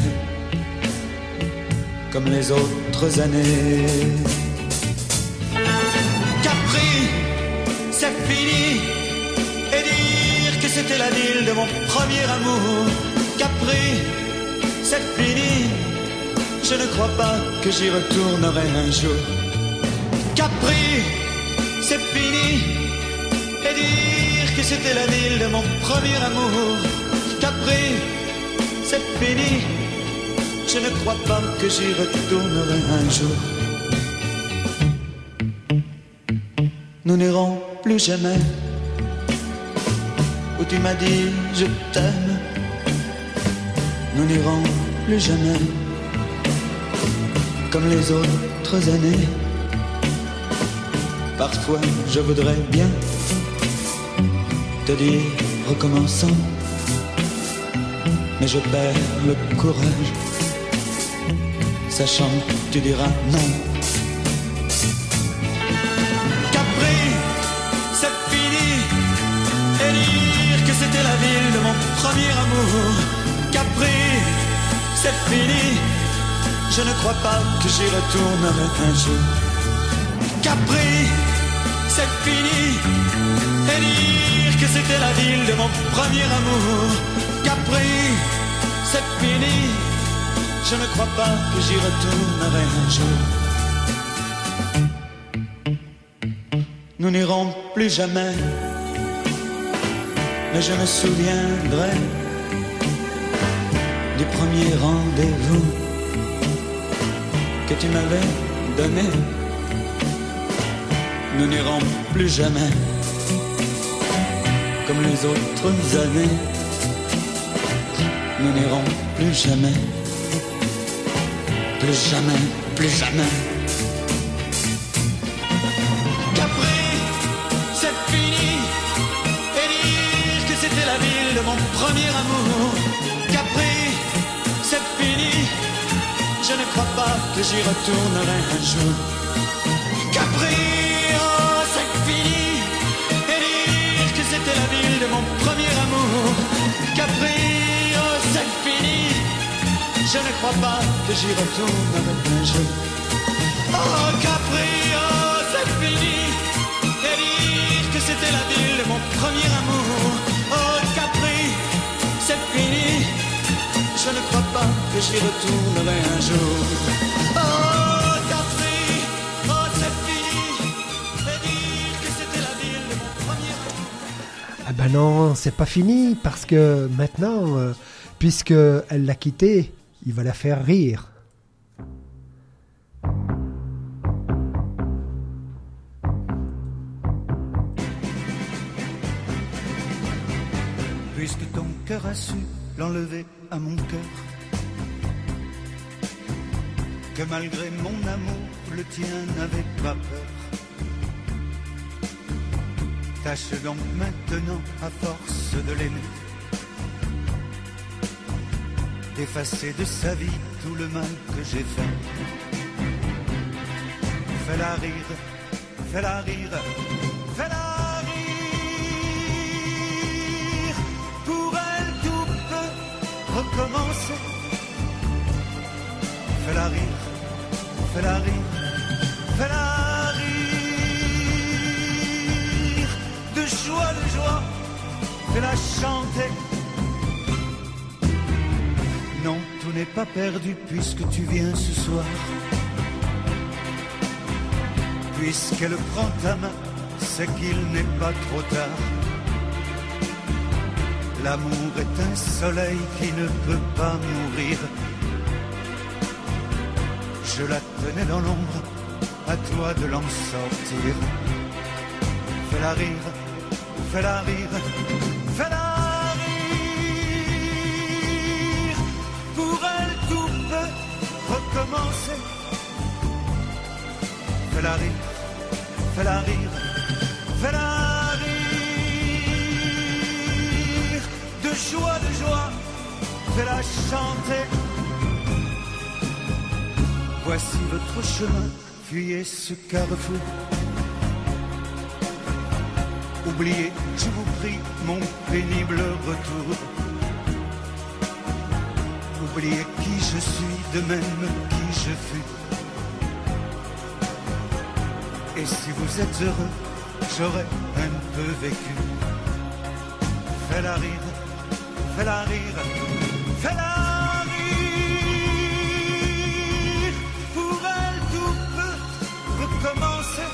comme les autres années. Capri, c'est fini. Et dire que c'était la ville de mon premier amour. Capri, c'est fini. Je ne crois pas que j'y retournerai un jour. Capri, c'est fini. Et dire que c'était la ville de mon premier amour. Capri, c'est fini. Je ne crois pas que j'y retournerai un jour. Nous n'irons plus jamais où tu m'as dit je t'aime. Nous n'irons plus jamais comme les autres années. Parfois je voudrais bien te dire recommençons, mais je perds le courage, sachant que tu diras non. Capri, c'est fini, et dire que c'était la ville de mon premier amour. Capri, c'est fini, je ne crois pas que j'y retournerai un jour. Capri, c'est fini, et dire que c'était la ville de mon premier amour. Capri, c'est fini, je ne crois pas que j'y retournerai un jour. Nous n'irons plus jamais, mais je me souviendrai du premier rendez-vous que tu m'avais donné. Nous n'irons plus jamais comme les autres années. Nous n'irons plus jamais, plus jamais, plus jamais. Capri, c'est fini, et dire que c'était la ville de mon premier amour. Capri, c'est fini, je ne crois pas que j'y retournerai un jour. Capri, oh c'est fini, et dire que c'était la ville de mon premier amour. Capri, oh c'est fini, je ne crois pas que j'y retournerai un jour. Oh Capri, oh c'est fini, et dire que c'était la ville de mon premier amour. Oh Capri, c'est fini, je ne crois pas que j'y retournerai un jour. Oh Capri, oh c'est fini, et dire que c'était la ville de mon premier amour. Ah ben non, c'est pas fini, parce que maintenant, euh, puisque elle l'a quitté, il va la faire rire. Puisque ton cœur a su l'enlever à mon cœur, que malgré mon amour, le tien n'avait pas peur. Tâche donc maintenant, à force de l'aimer, d'effacer de sa vie tout le mal que j'ai fait. Fais-la rire, fais-la rire, fais-la rire. Pour elle tout peut recommencer. Fais-la rire, fais-la rire, fais-la rire. De joie, de joie, fais-la chanter. Non, tout n'est pas perdu puisque tu viens ce soir. Puisqu'elle prend ta main, c'est qu'il n'est pas trop tard. L'amour est un soleil qui ne peut pas mourir. Je la tenais dans l'ombre, à toi de l'en sortir. Fais-la rire, fais-la rire, fais-la rire. Pour elle tout peut recommencer. Fais-la rire, fais-la rire, fais-la rire. De joie, de joie, fais-la chanter. Voici votre chemin, fuyez ce carrefour. Oubliez, je vous prie, mon pénible retour. Oubliez qui je suis, de même qui je fus. Et si vous êtes heureux, j'aurais un peu vécu. Fais-la rire, fais-la rire, fais-la rire. Pour elle tout peut recommencer.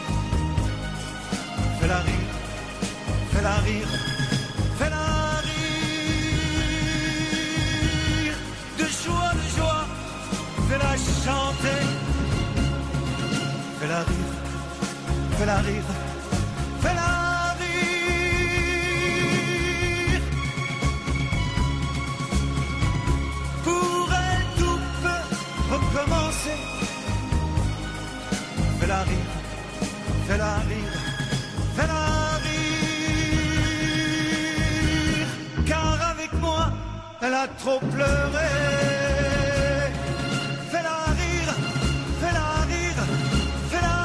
Fais-la rire, fais-la rire, fais-la rire. De joie, de joie, fais-la chanter. Fais-la rire, fais-la rire, fais-la rire. Pour elle tout peut recommencer. Fais-la rire, fais-la rire, fais-la rire. Car avec moi, elle a a trop pleuré. Fais-la rire, fais-la rire, fais-la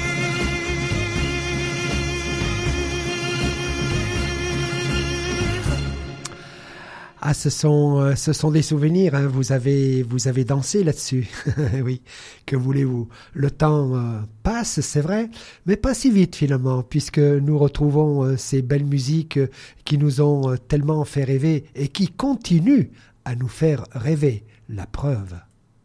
rire. Ah, ce sont, euh, ce sont des souvenirs, hein. Vous avez, vous avez dansé là-dessus. Oui, que voulez-vous? Le temps euh, passe, c'est vrai, mais pas si vite finalement, puisque nous retrouvons euh, ces belles musiques euh, qui nous ont euh, tellement fait rêver et qui continuent à nous faire rêver. La preuve.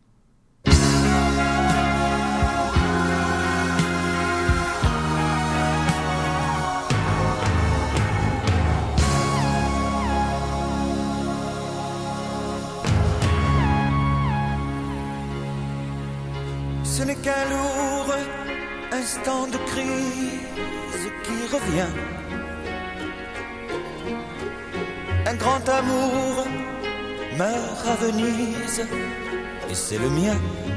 Ce n'est qu'un lourd instant de crise qui revient. Un grand amour meurt à Venise et c'est le mien.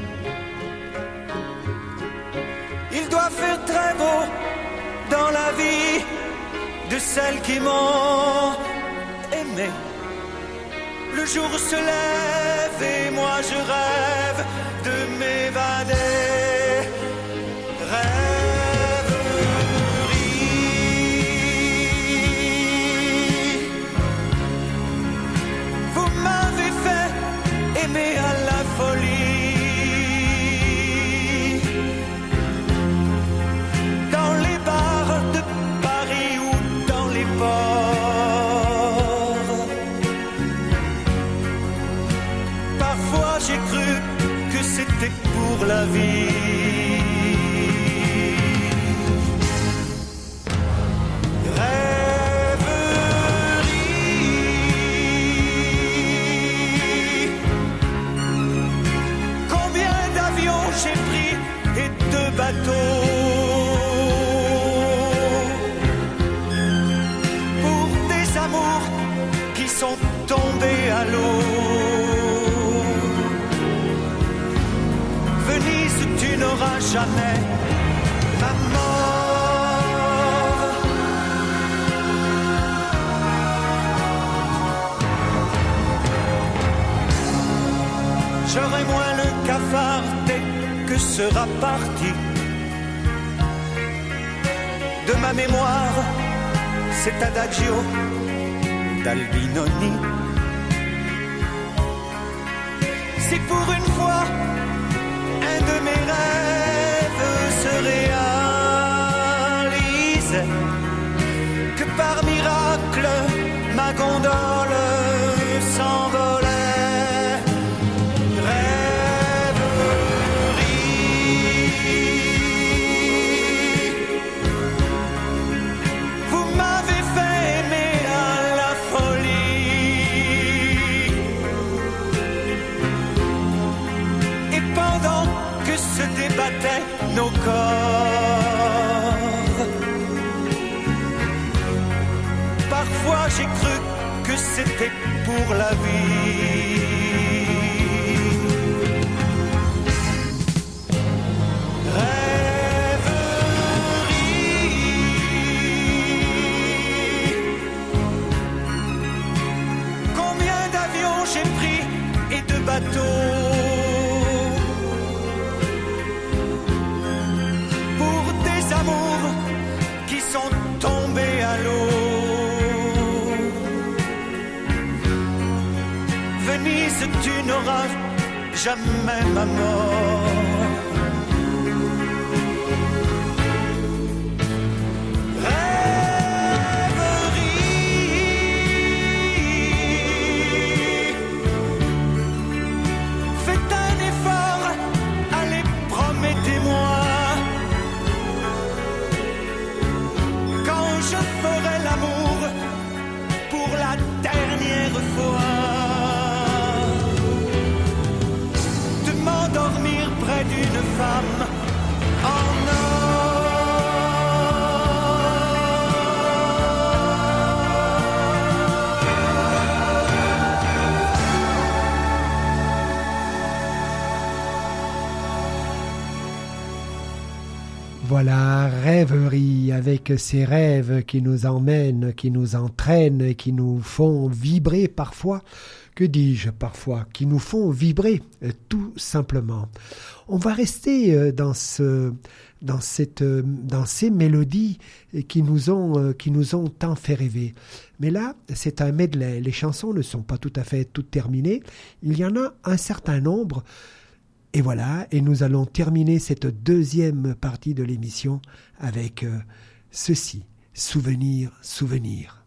Il doit faire très beau dans la vie de celles qui m'ont aimé. Le jour se lève et moi je rêve de m'évader. Rêverie. Vous m'avez fait aimer à la folie. Dans les bars de Paris ou dans les ports. Parfois j'ai cru que c'était pour la vie. Rêverie. Combien d'avions j'ai pris et de bateaux pour des amours qui sont tombés à l'eau. Venise, tu n'auras jamais ma mort. J'aurai moins le cafard dès que sera parti de ma mémoire cet adagio d'Albinoni. Si pour une fois un de mes rêves se réalise, que par miracle ma gondole s'envolait. Rêverie. Vous m'avez fait aimer à la folie. Et pendant que se débattaient nos corps, parfois j'ai cru que c'était pour la vie. Rêverie. Combien d'avions j'ai pris et de bateaux qui sont tombés à l'eau. Venise, tu n'auras jamais ma mort. Rêverie. Faites un effort, allez, promettez-moi. Je ferai l'amour pour la dernière fois, de m'endormir près voilà, rêverie, avec ces rêves qui nous emmènent, qui nous entraînent, qui nous font vibrer parfois. Que dis-je parfois? Qui nous font vibrer, euh, tout simplement. On va rester euh, dans ce, dans cette, euh, dans ces mélodies qui nous ont, euh, qui nous ont tant fait rêver. Mais là, c'est un medley. Les chansons ne sont pas tout à fait toutes terminées. Il y en a un certain nombre. Et voilà, et nous allons terminer cette deuxième partie de l'émission avec euh, ceci, Souvenir, Souvenir.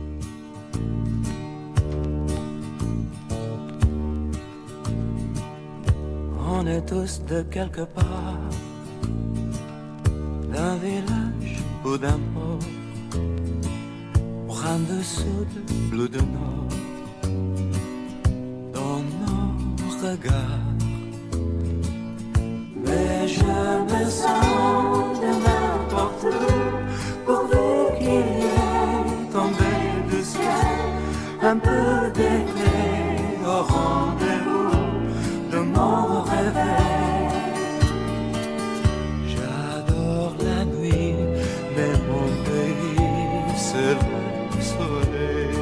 On est tous de quelque part, d'un village ou d'un port, brin de sud, bleu de nord, dans nos regards. Mais je me sens de n'importe où, pourvu qu'il y ait tombé du ciel un peu d'éclair au rendez-vous de mon réveil. J'adore la nuit, mais mon pays c'est le soleil.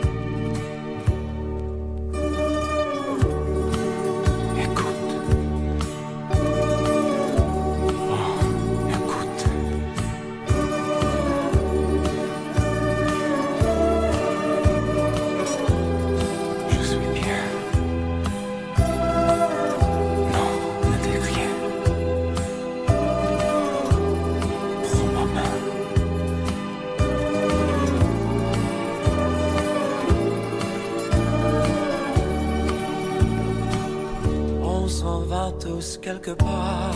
Quelque part,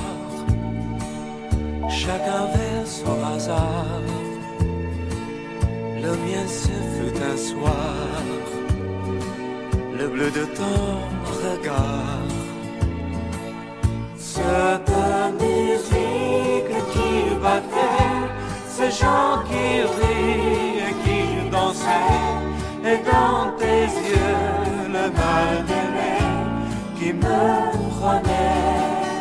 chacun vers son hasard. Le mien ce fut un soir, le bleu de ton regard. Cette musique qui battait, ces gens qui rient et qui dansaient, et dans tes yeux le mal d'aimer qui me renaît.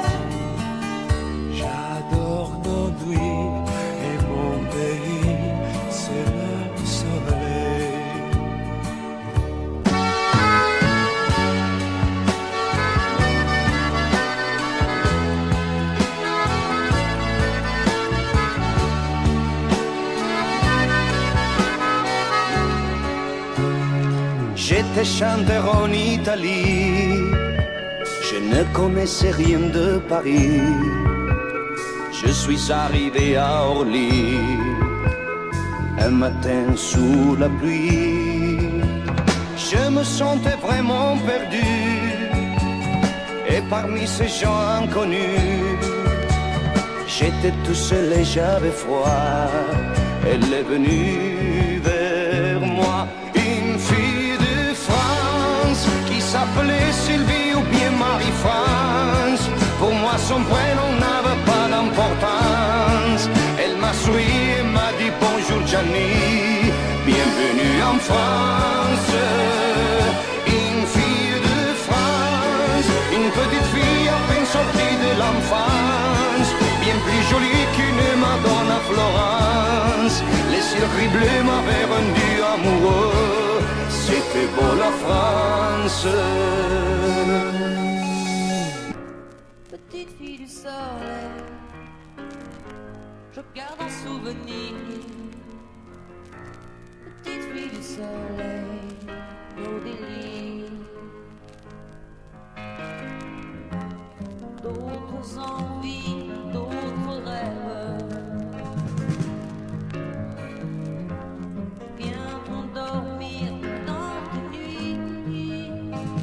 J'étais chanteur en Italie, je ne connaissais rien de Paris. Je suis arrivé à Orly, un matin sous la pluie. Je me sentais vraiment perdu, et parmi ces gens inconnus, j'étais tout seul et j'avais froid. Elle est venue vers moi, une fille de France qui s'appelait Sylvie ou bien Marie-France. Pour moi son prénom n'avait pas d'importance. Elle m'a souri et m'a dit bonjour Gianni, bienvenue en France. Une fille de France, une petite fille à peine sortie de l'enfance, bien plus jolie qu'une Madone à Florence. Les cils bleus m'avaient rendu amoureux, c'était beau la France. Petite fille du soleil, je garde un souvenir. Petite fille du soleil, nos délires. D'autres envies, d'autres rêves. Viens dormir dans tes nuits.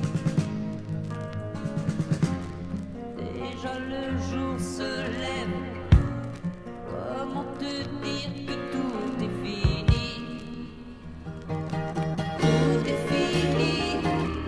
Déjà le jour se lève. Comment te dire que tout est fini? Tout est fini,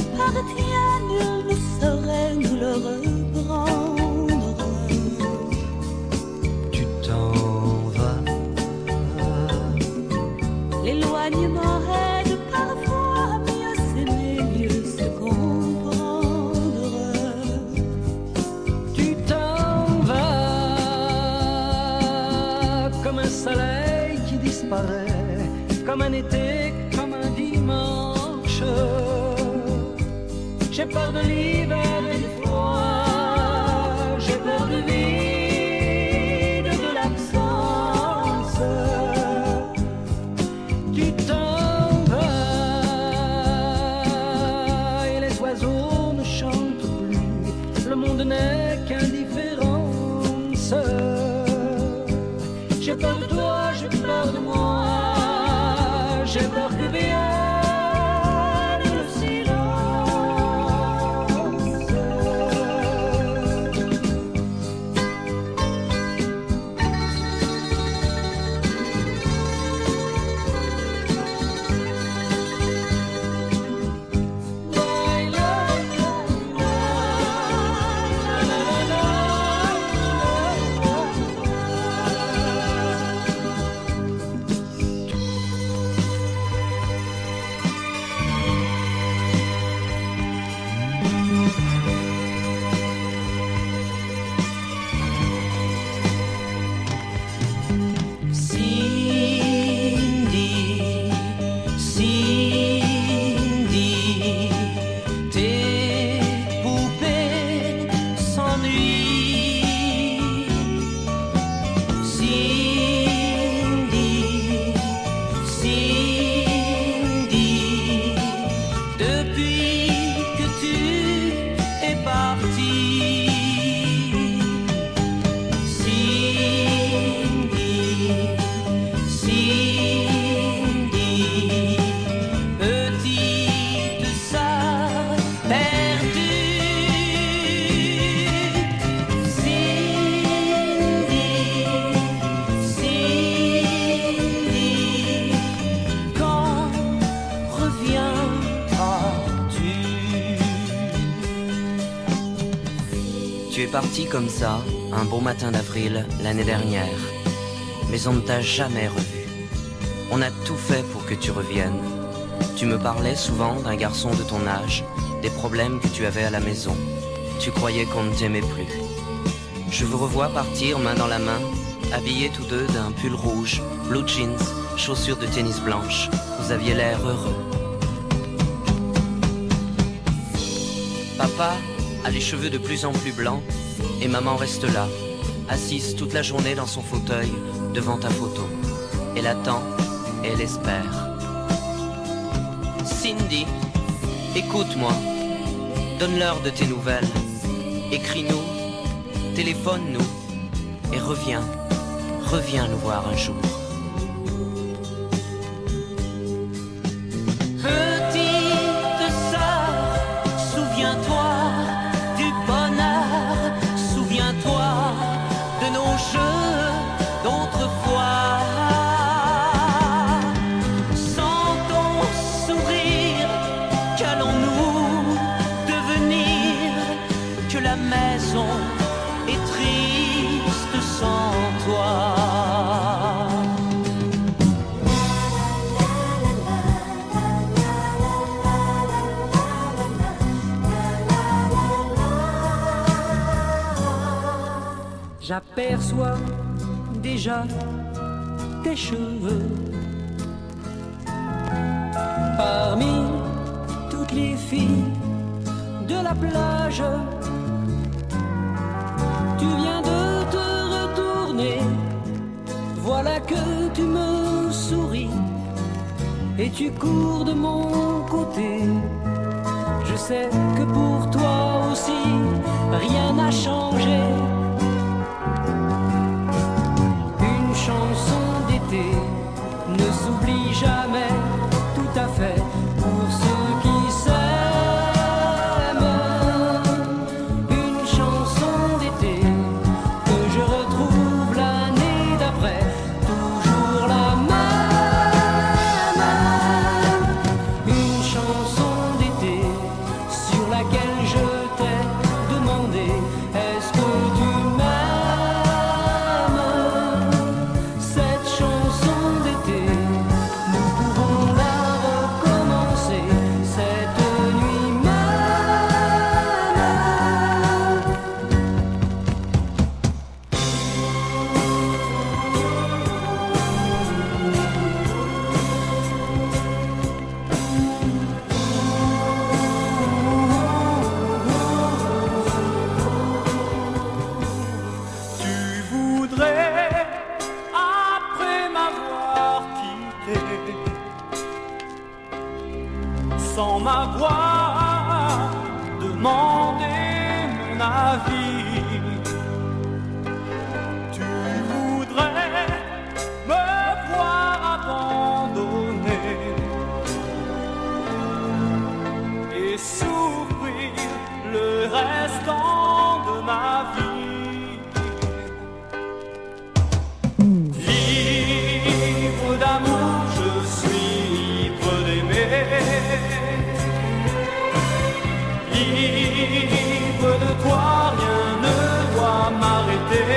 appartient, nul ne saurait nous le reprendre. Tu t'en vas. L'éloignement aide parfois à mieux s'aimer, mieux se comprendre. Tu t'en vas comme un soleil qui disparaît, comme un été, comme un dimanche. J'ai peur de l'hiver et du froid, j'ai peur du vide, de l'absence. Tu t'en vas et les oiseaux ne chantent plus, le monde n'est qu'indifférence. J'ai peur de toi, j'ai peur de moi, j'ai peur que vienne le silence. Tu es parti comme ça, un beau matin d'avril, l'année dernière. Mais on ne t'a jamais revu. On a tout fait pour que tu reviennes. Tu me parlais souvent d'un garçon de ton âge, des problèmes que tu avais à la maison. Tu croyais qu'on ne t'aimait plus. Je vous revois partir main dans la main, habillés tous deux d'un pull rouge, blue jeans, chaussures de tennis blanches. Vous aviez l'air heureux. Papa a les cheveux de plus en plus blancs et maman reste là, assise toute la journée dans son fauteuil devant ta photo. Elle attend et elle espère. Cindy, écoute-moi, donne-leur de tes nouvelles, écris-nous, téléphone-nous et reviens, reviens nous voir un jour. J'aperçois déjà tes cheveux parmi toutes les filles de la plage. Tu viens de te retourner, voilà que tu me souris et tu cours de mon côté. Je sais que pour toi aussi rien n'a changé. Une chanson d'été ne s'oublie jamais tout à fait pour ceux qui s'aiment. Une chanson d'été que je retrouve l'année d'après, toujours la même. Une chanson d'été sans m'avoir demandé mon avis. Tu voudrais me voir abandonné et souffrir le restant de ma vie. Libre d'amour, je suis libre d'aimer. Libre de toi, rien ne doit m'arrêter.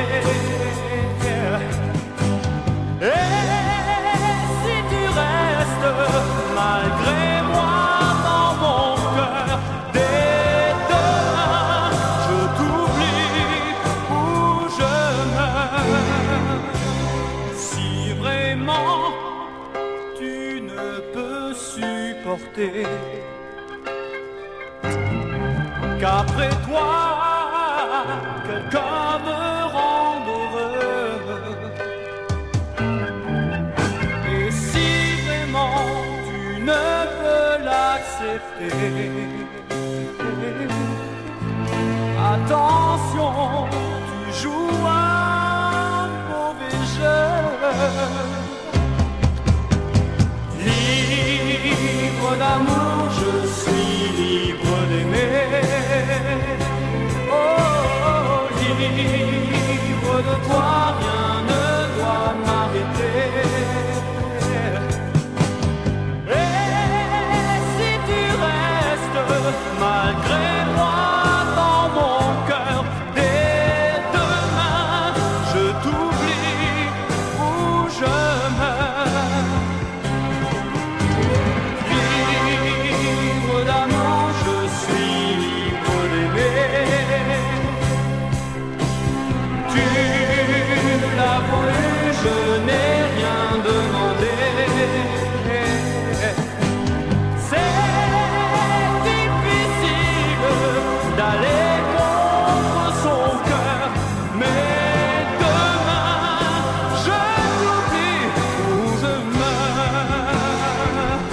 Et si tu restes malgré moi dans mon cœur, dès demain je t'oublie ou je meurs. Si vraiment tu ne peux supporter qu'après toi quelqu'un me rende heureux, et si vraiment tu ne peux l'accepter, attention, tu joues un mauvais jeu. Libre d'amour, je suis libre d'aimer. Oh, libre de toi, rien ne doit m'arrêter. Et si tu restes malgré moi dans mon cœur, dès demain je t'oublie ou je meurs. Libre d'amour, je suis libre d'aimer. Tu l'as voulu, je n'ai rien demandé. C'est difficile d'aller contre son cœur, mais demain je t'oublie ou je meurs.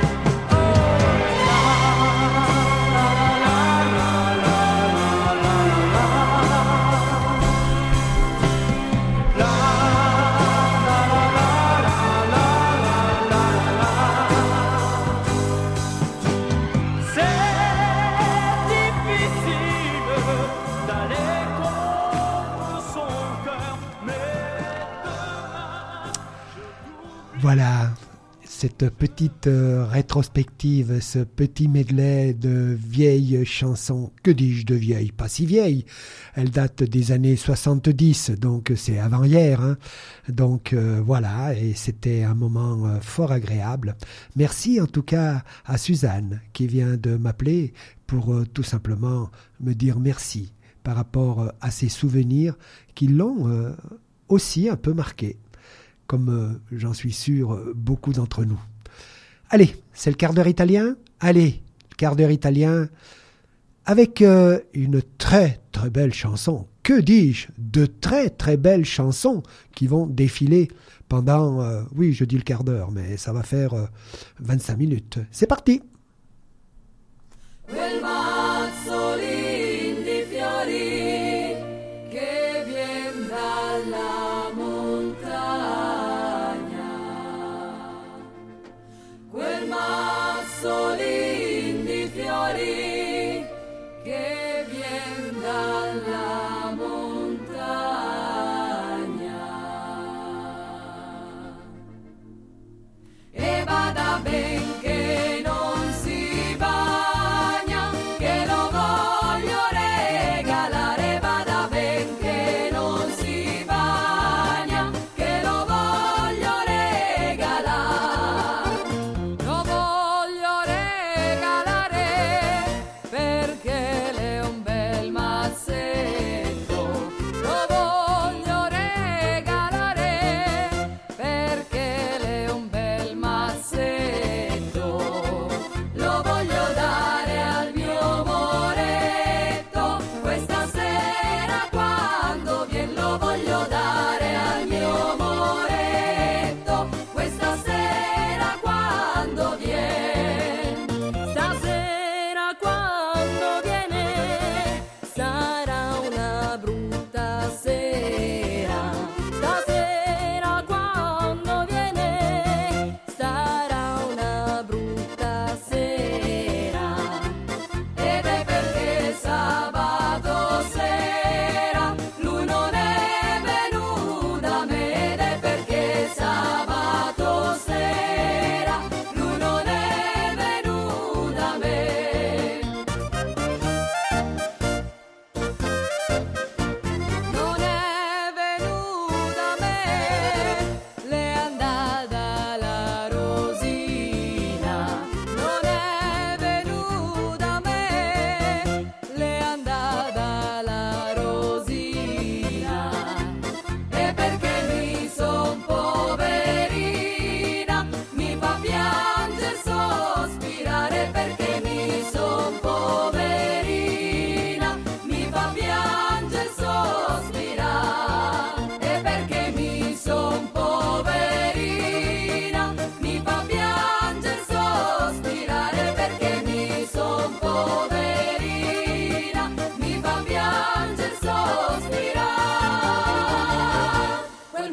Voilà, cette petite euh, rétrospective, ce petit medley de vieilles chansons. Que dis-je de vieilles? Pas si vieilles. Elle date des années soixante-dix, donc c'est avant-hier. Hein. Donc euh, voilà, et c'était un moment euh, fort agréable. Merci en tout cas à Suzanne qui vient de m'appeler pour euh, tout simplement me dire merci par rapport euh, à ses souvenirs qui l'ont euh, aussi un peu marqué, comme euh, j'en suis sûr euh, beaucoup d'entre nous. Allez, c'est le quart d'heure italien. Allez, quart d'heure italien avec euh, une très très belle chanson. Que dis-je? De très très belles chansons qui vont défiler pendant, euh, oui je dis le quart d'heure, mais ça va faire euh, vingt-cinq minutes. C'est parti! Quel mazzolin di fiori che vien dalla montagna, quel mazzolin di fiori che vien dalla montagna, e bada ben che non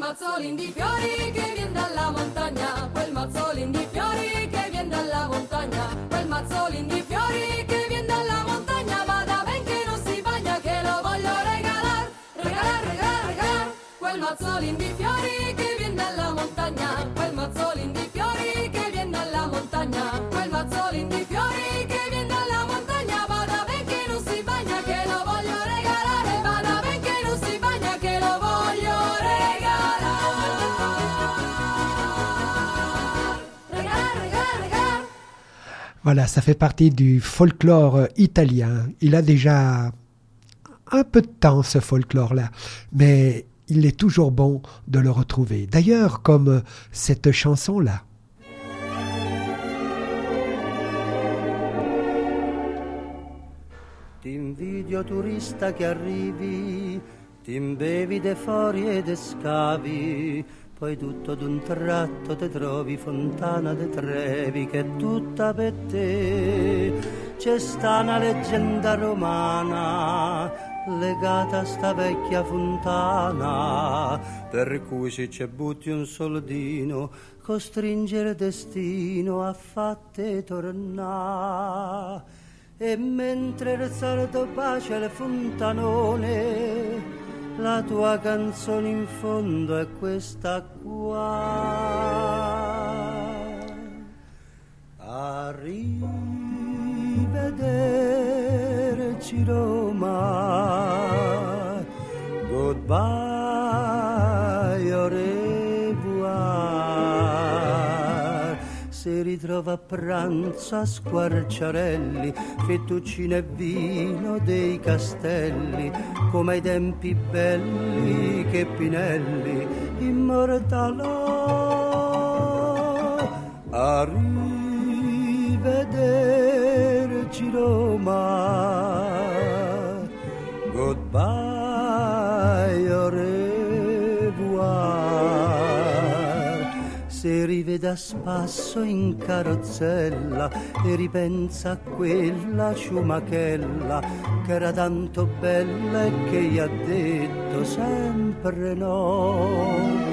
mazzolin di fiori che vien dalla montagna, quel mazzolin di fiori che vien dalla montagna, quel mazzolin di fiori che vien dalla montagna, vada ben che non si bagna, che lo voglio regalar, regalar, regalar, regalar, quel mazzolin di fiori che vien dalla montagna, quel mazzolin di fiori che vien dalla montagna, quel mazzolin di fiori che vien dalla montagna, vada ben che non si bagna, che lo voglio regalare, vada ben che non si bagna, che lo voglio regalare, regalar, regalar, regalar. Voilà, ça fait partie du folklore italien. Il a déjà un peu de temps, ce folklore-là, mais il est toujours bon de le retrouver. D'ailleurs, comme cette chanson-là. Ti invidio turista che arrivi, ti imbevi de fori e de scavi, poi tutto d'un tratto te trovi Fontana de Trevi che è tutta per te. C'è sta una leggenda romana legata a sta vecchia fontana, per cui se ci butti un soldino costringe il destino a fatte tornare. E mentre il sardo bacia il fontanone, la tua canzone in fondo è questa qua. Arrivederci Roma, goodbye, au revoir. Si ritrova a pranzo a Squarciarelli, fettuccine e vino dei castelli, come ai tempi belli che Pinelli immortalò. Arrivederci Roma, goodbye, au revoir. Se rivede a spasso in carrozzella e ripensa a quella ciumachella che era tanto bella e che gli ha detto sempre no.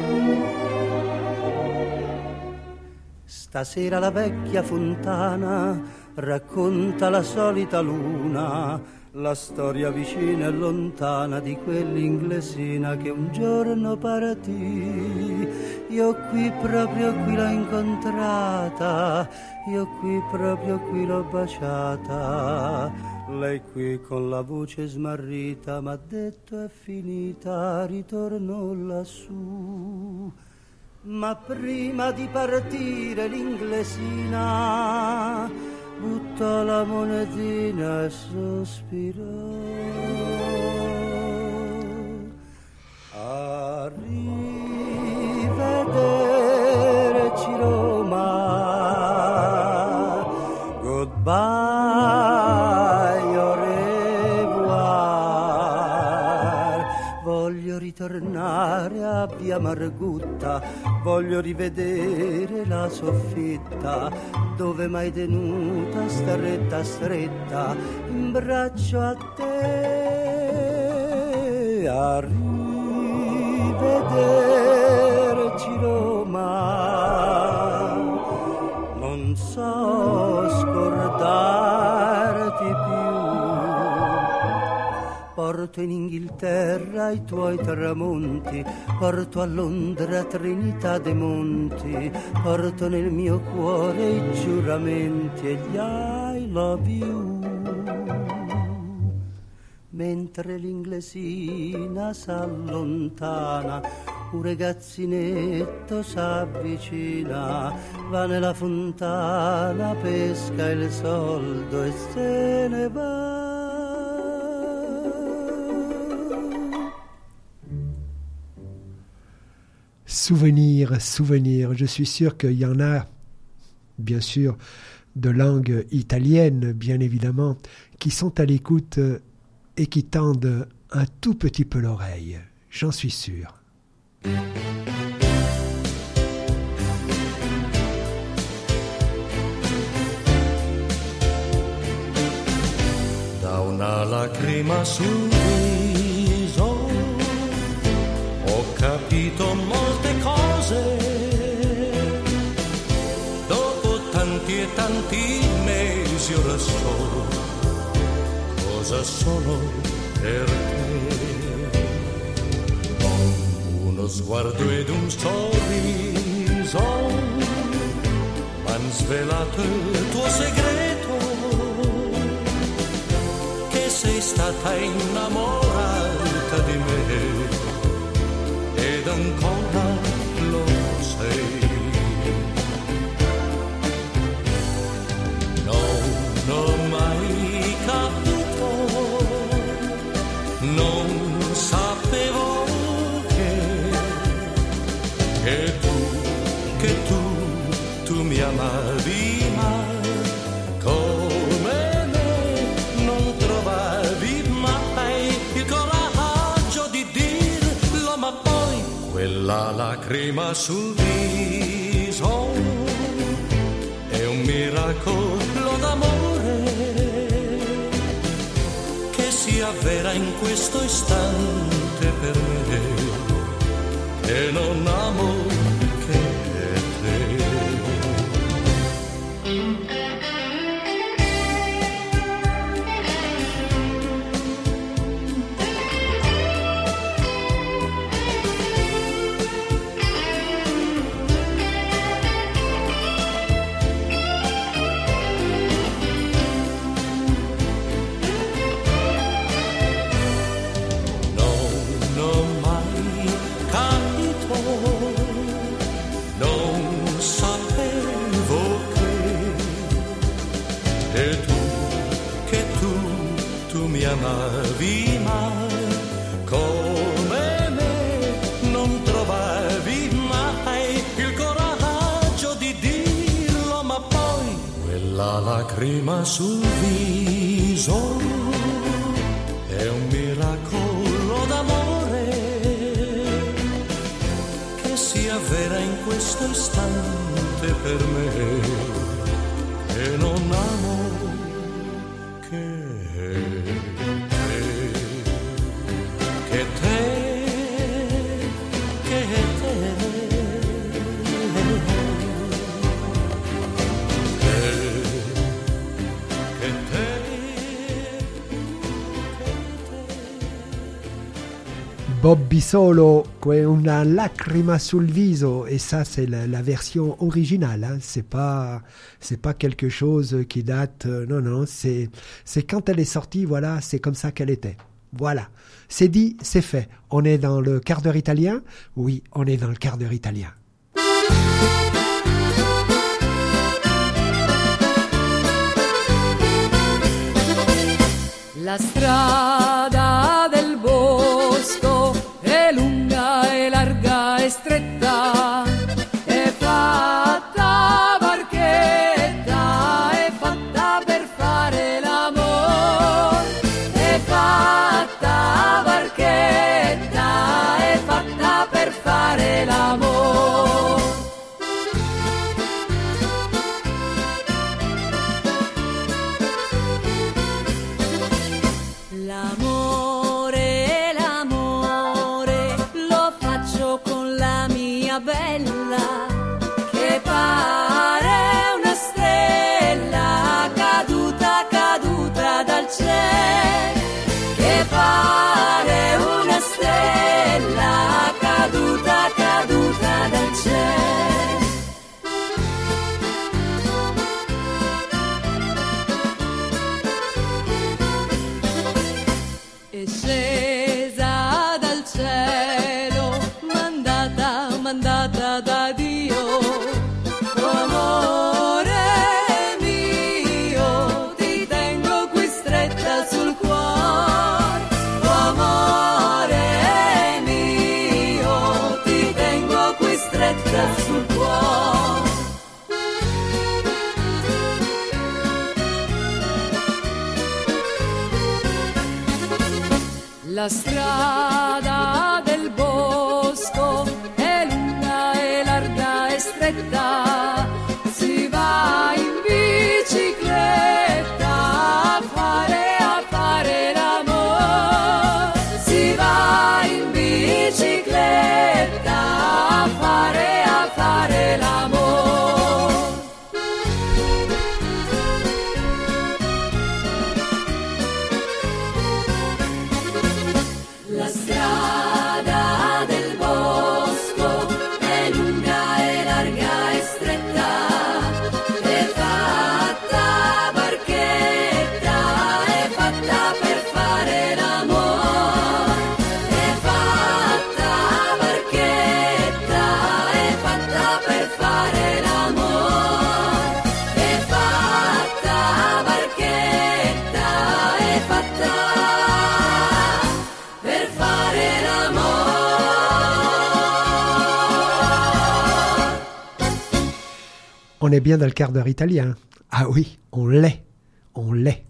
Stasera la vecchia fontana racconta la solita luna, la storia vicina e lontana di quell'inglesina che un giorno partì. Io qui proprio qui l'ho incontrata, io qui proprio qui l'ho baciata. Lei qui con la voce smarrita m'ha detto è finita, ritorno lassù. Ma prima di partire l'inglesina buttò la monetina e sospirò. Arrivederci Roma, goodbye, au revoir. Voglio ritornare a via Margutta, voglio rivedere la soffitta dove m'hai tenuta stretta stretta in braccio a te. Arrivederci Roma, non so scordarti più. Porto in Inghilterra i tuoi tramonti, porto a Londra Trinità dei Monti, porto nel mio cuore i giuramenti e gli I love you. Mentre l'inglesina s'allontana, un ragazzinetto s'avvicina, va nella fontana, pesca il soldo e se ne va. Souvenirs, souvenirs. Je suis sûr qu'il y en a, bien sûr, de langue italienne, bien évidemment, qui sont à l'écoute et qui tendent un tout petit peu l'oreille. J'en suis sûr. Da una lacrima sul viso ho capito molto tanti mesi ora so cosa sono per te. Uno sguardo ed un sorriso m'han svelato il tuo segreto, che sei stata innamorata di me ed ancora lo sei. Non ho mai capito, non sapevo che, che tu, che tu, tu mi amavi, ma come me non trovavi mai il coraggio di dirlo, ma poi quella lacrima sul viso è un miracolo d'amore che si avvera in questo istante per me, che non amo che te. Amavi, ma come me non trovavi mai il coraggio di dirlo, ma poi quella lacrima sul viso è un miracolo d'amore che si avvera in questo istante per me, che non amo Bobby Solo, una lacrima sul viso, et ça c'est la, la version originale, hein. c'est pas c'est pas quelque chose qui date, euh, non non, c'est c'est quand elle est sortie, voilà, c'est comme ça qu'elle était. Voilà, c'est dit, c'est fait. On est dans le quart d'heure italien? Oui, on est dans le quart d'heure italien. La strada del bosco è lunga e larga e stretta, è fatta barchetta, è fatta per fare l'amore, è fatta barchetta, è fatta per fare l'amore. L'amore, l'amore, lo faccio con la mia bella, che pare una stella caduta, caduta dal cielo, che pare una stella caduta, caduta dal cielo. È scesa dal cielo, mandata, mandata da Dio, oh amore mio, ti tengo qui stretta sul cuore, oh amore mio, ti tengo qui stretta sul cuore. La strada del bosco è lunga e larga e stretta, si va in bicicletta a fare, a fare l'amore, si va in bicicletta a fare, a fare l'amore. On est bien dans le quart d'heure italien. Ah oui, on l'est. On l'est.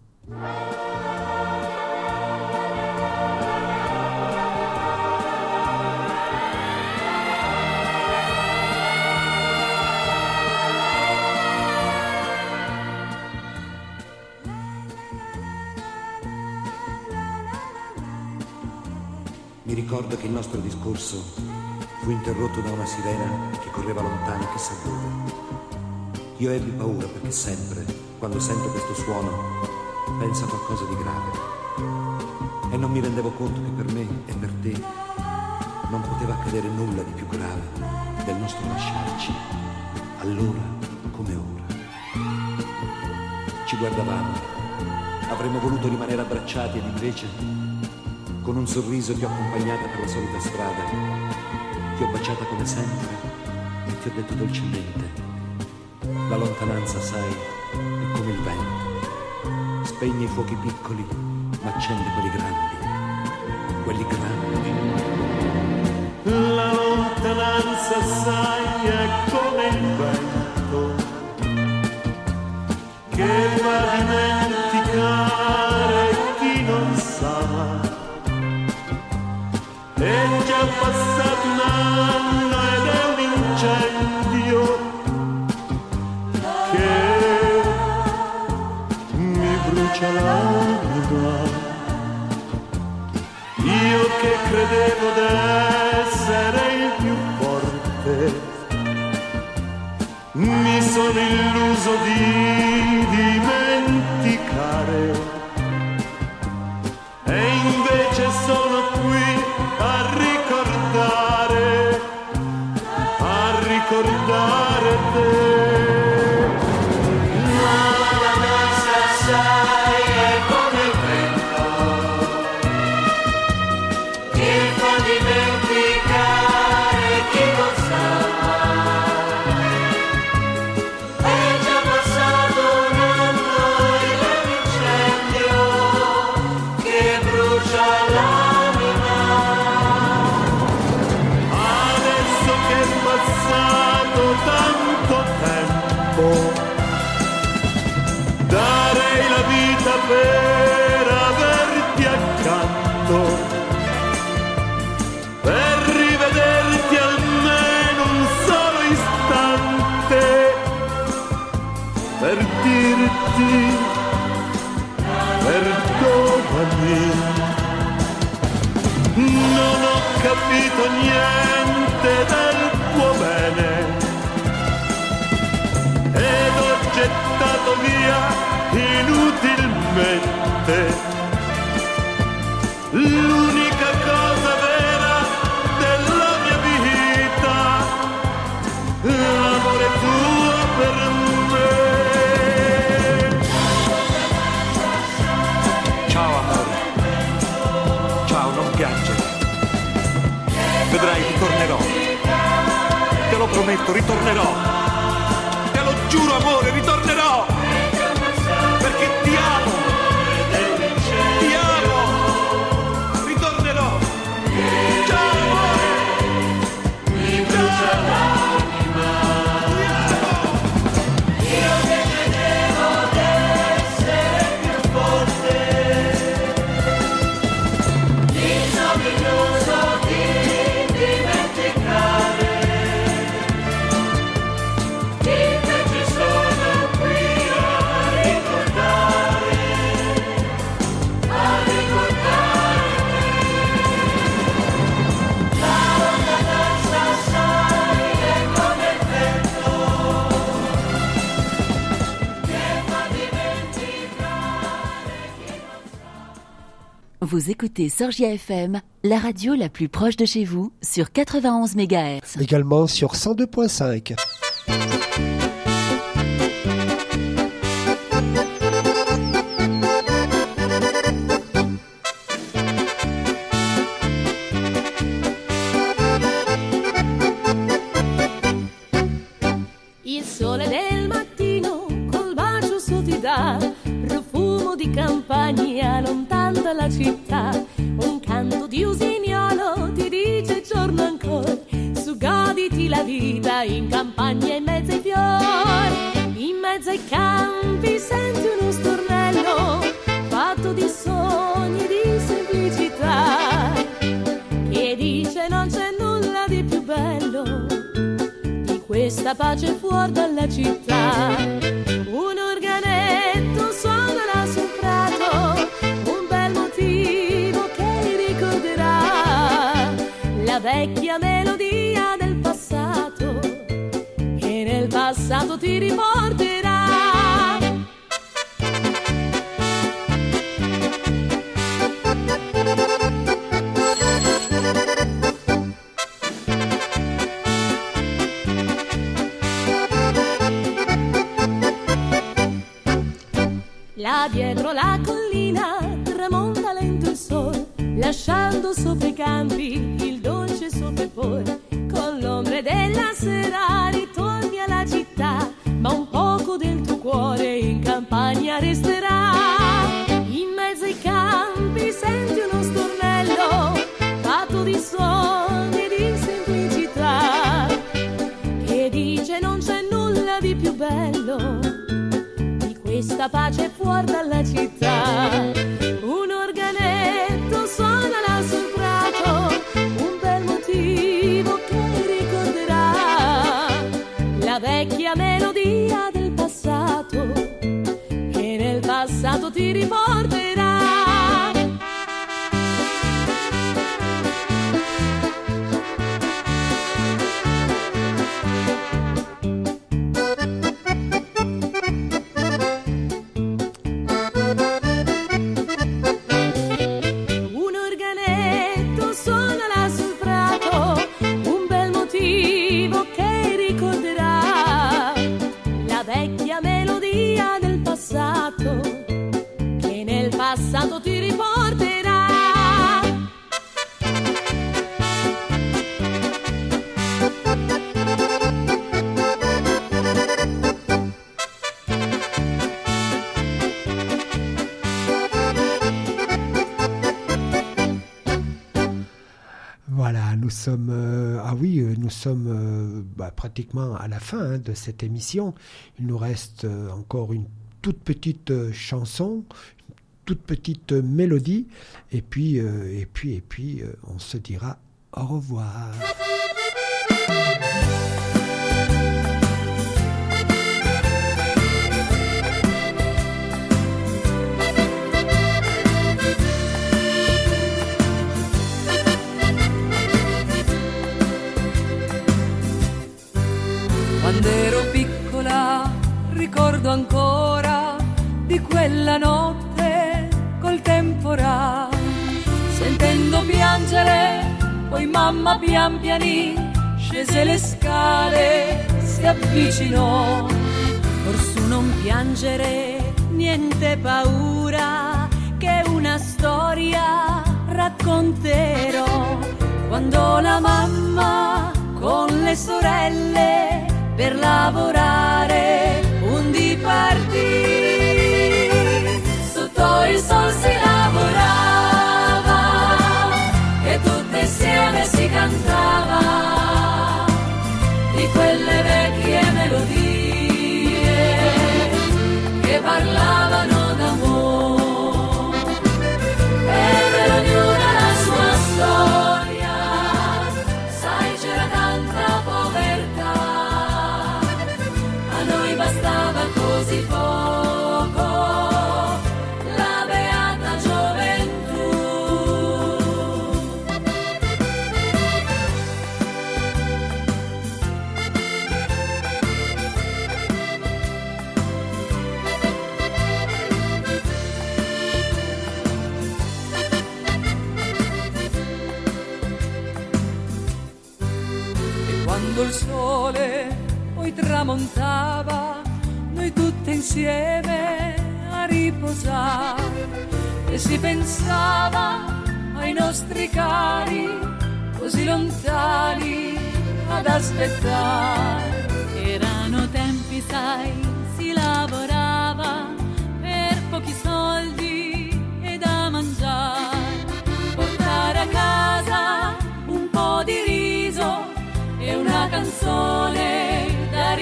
Mi ricordo che il nostro discorso fu interrotto da una sirena che correva lontano chissà dove. Io ebbi paura perché sempre, quando sento questo suono, penso a qualcosa di grave. E non mi rendevo conto che per me e per te non poteva accadere nulla di più grave del nostro lasciarci, allora come ora. Ci guardavamo, avremmo voluto rimanere abbracciati ed invece... Con un sorriso ti ho accompagnata per la solita strada, ti ho baciata come sempre e ti ho detto dolcemente: la lontananza, sai, è come il vento, spegne i fuochi piccoli ma accende quelli grandi, quelli grandi. La lontananza, sai, è come il vento che va a dimenticare chi non sa. È già passato un anno ed è un incendio che mi brucia l'anima. Io che credevo d'essere il più forte, mi sono illuso di dimenticare. E invece sono qui a ricordare, a ricordare te. La lontananza, sai, è come il vento che fa dimenticare chi non sa mai. È già passato un anno ed è un incendio che brucia l'anima. Adesso che è passato tanto tempo, darei la vita per averti accanto, per rivederti almeno un solo istante, per dirti perdonami. Non ho capito niente del tuo bene ed ho gettato via inutilmente l'unica cosa vera della mia vita, l'amore tuo per me. Ciao amore, ciao, non piangere. Vedrai, ritornerò. Te lo prometto, ritornerò. Te lo giuro, amore, ritornerò. Perché ti amo. Ti amo. Ritornerò. Ciao, amore. Mi brucia l'anima. Io che credevo d'essere più forte, mi sono illuso di dimenticare. Invece sono qui a ricordare, a ricordare la lontananza, sai, è come il vento che fa dimenticare chi non sa. Vous écoutez Sorgia F M, la radio la plus proche de chez vous, sur quatre-vingt-onze mégahertz. Également sur cent deux point cinq. Il sole del mattino col bacio su ti dà profumo di campagna lontano dalla città. Un canto di usignolo ti dice giorno ancora, su godi goditi la vita in campagna in mezzo ai fiori, in mezzo ai campi senti uno stornello fatto di sogni, di semplicità, che dice non c'è nulla di più bello di questa pace fuori dalla città. Un organetto suona là sul prato, un bel motivo che ricorderà la vecchia melodia del passato, che nel passato ti riporterà. Là dietro la collina tramonta lento il sole, lasciando sopra i campi il dolce suo tepore. Con l'ombre della sera ritorni alla città, ma un poco del tuo cuore in campagna resterà. In mezzo ai campi senti uno stornello fatto di sogni e di semplicità, che dice non c'è nulla di più bello di questa pace fuori dalla città. Un organetto suona là sul prato, un bel motivo che ricorderà la vecchia melodia del passato, che nel passato ti riporterà. Che nel passato ti riporterà. Voilà, nous sommes euh, ah oui, euh, nous sommes euh, bah, pratiquement à la fin hein, de cette émission. Il nous reste euh, encore une toute petite euh, chanson, une toute petite euh, mélodie, et puis euh, et puis et puis euh, on se dira au revoir. Quando ero piccola ricordo ancora di quella notte col temporale, sentendo piangere, poi mamma pian pianì scese le scale, si avvicinò. Orsù non piangere, niente paura, che una storia racconterò. Quando la mamma con le sorelle per lavorare un di partì, sotto il sol si lavorava e tutte insieme si cantava di quelle vecchie melodie che parlavano d'amore, e per ognuna la sua storia, sai c'era tanta povertà, a noi bastava così poco, la beata gioventù. E quando il sole poi tramontava, noi tutte insieme a riposare, e si pensava ai nostri cari così lontani ad aspettare. Erano tempi, sai, si lavorava per pochi soldi e da mangiare, portare a casa un po' di riso e una canzone canzone da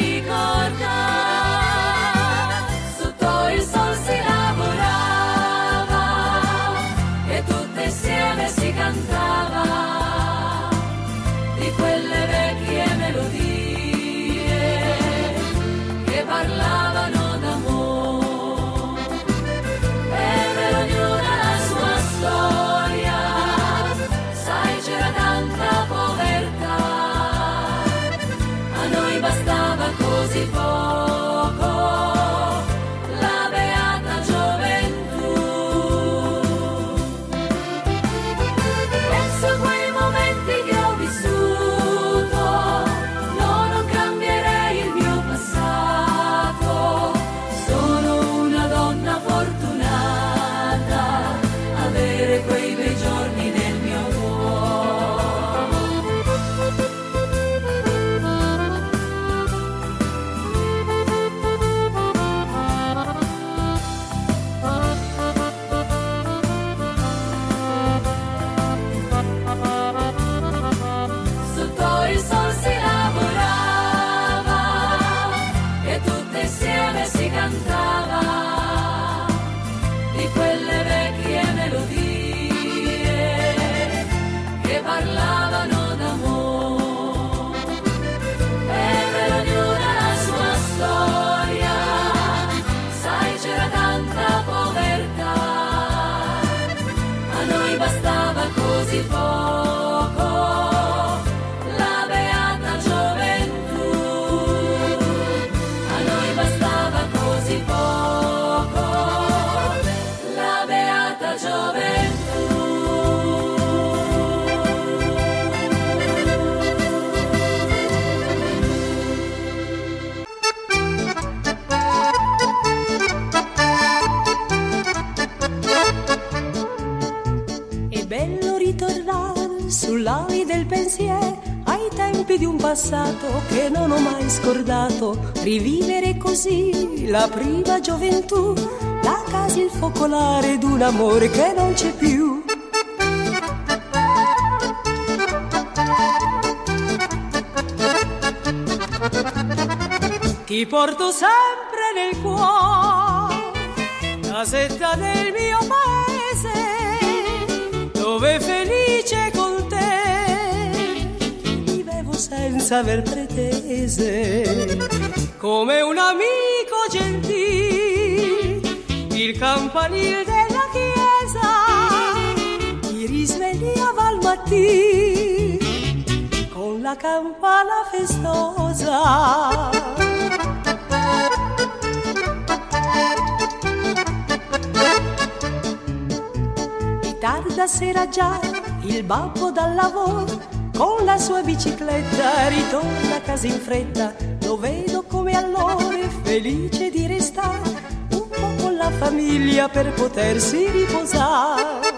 ricordare. Sotto il sol si lavorava e tutte insieme si cantava di quelle vecchie melodie che parlavano d'amore. E per ognuna la sua storia, sai c'era tanta povertà, a noi bastava così poco, la beata gioventù. Penso a quei momenti che ho vissuto, no, non cambierei il mio passato, sono una donna fortunata, avere quei bei giorni nel mio Sotto il sol si lavorava e tutte insieme si cantava di quelle vecchie melodie che parlavano d'amore. E per ognuna la sua storia, sai c'era tanta povertà, a noi bastava così poco, la beata gioventù. A noi bastava così poco, la beata gioventù. È bello ritornare sull'ali del pensiero ai tempi di un passato che non ho mai scordato, rivivere così la prima gioventù, la casa, il focolare d'un amore che non c'è più. Ti porto sempre nel cuore, casetta del mio paese, dove felice con te vivevo senza aver pretese, come un amico gentile, il campanile della chiesa mi risvegliava al mattino con la campana festosa. Tarda sera già il babbo dal lavoro con la sua bicicletta ritorna a casa in fretta, lo vedo come allora felice di restare un po' con la famiglia per potersi riposare.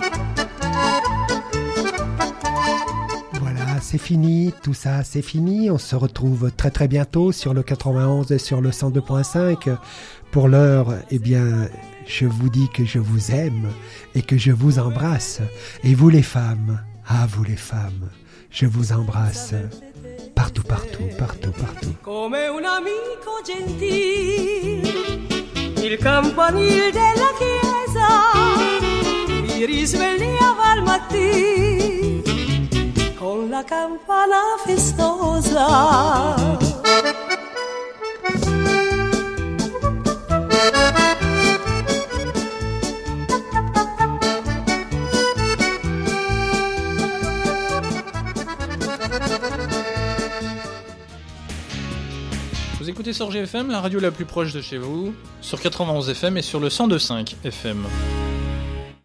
Voilà, c'est fini, tout ça c'est fini. On se retrouve très très bientôt sur le quatre-vingt-onze et sur le cent deux point cinq. Pour l'heure, eh bien, je vous dis que je vous aime et que je vous embrasse. Et vous les femmes, ah vous les femmes, je vous embrasse partout, partout, partout, partout. Come un amico gentile, il campanile della chiesa mi risvegliava al mattino con la campana festosa. Vous écoutez Sorge F M, la radio la plus proche de chez vous, sur quatre-vingt-onze F M et sur le cent deux virgule cinq F M.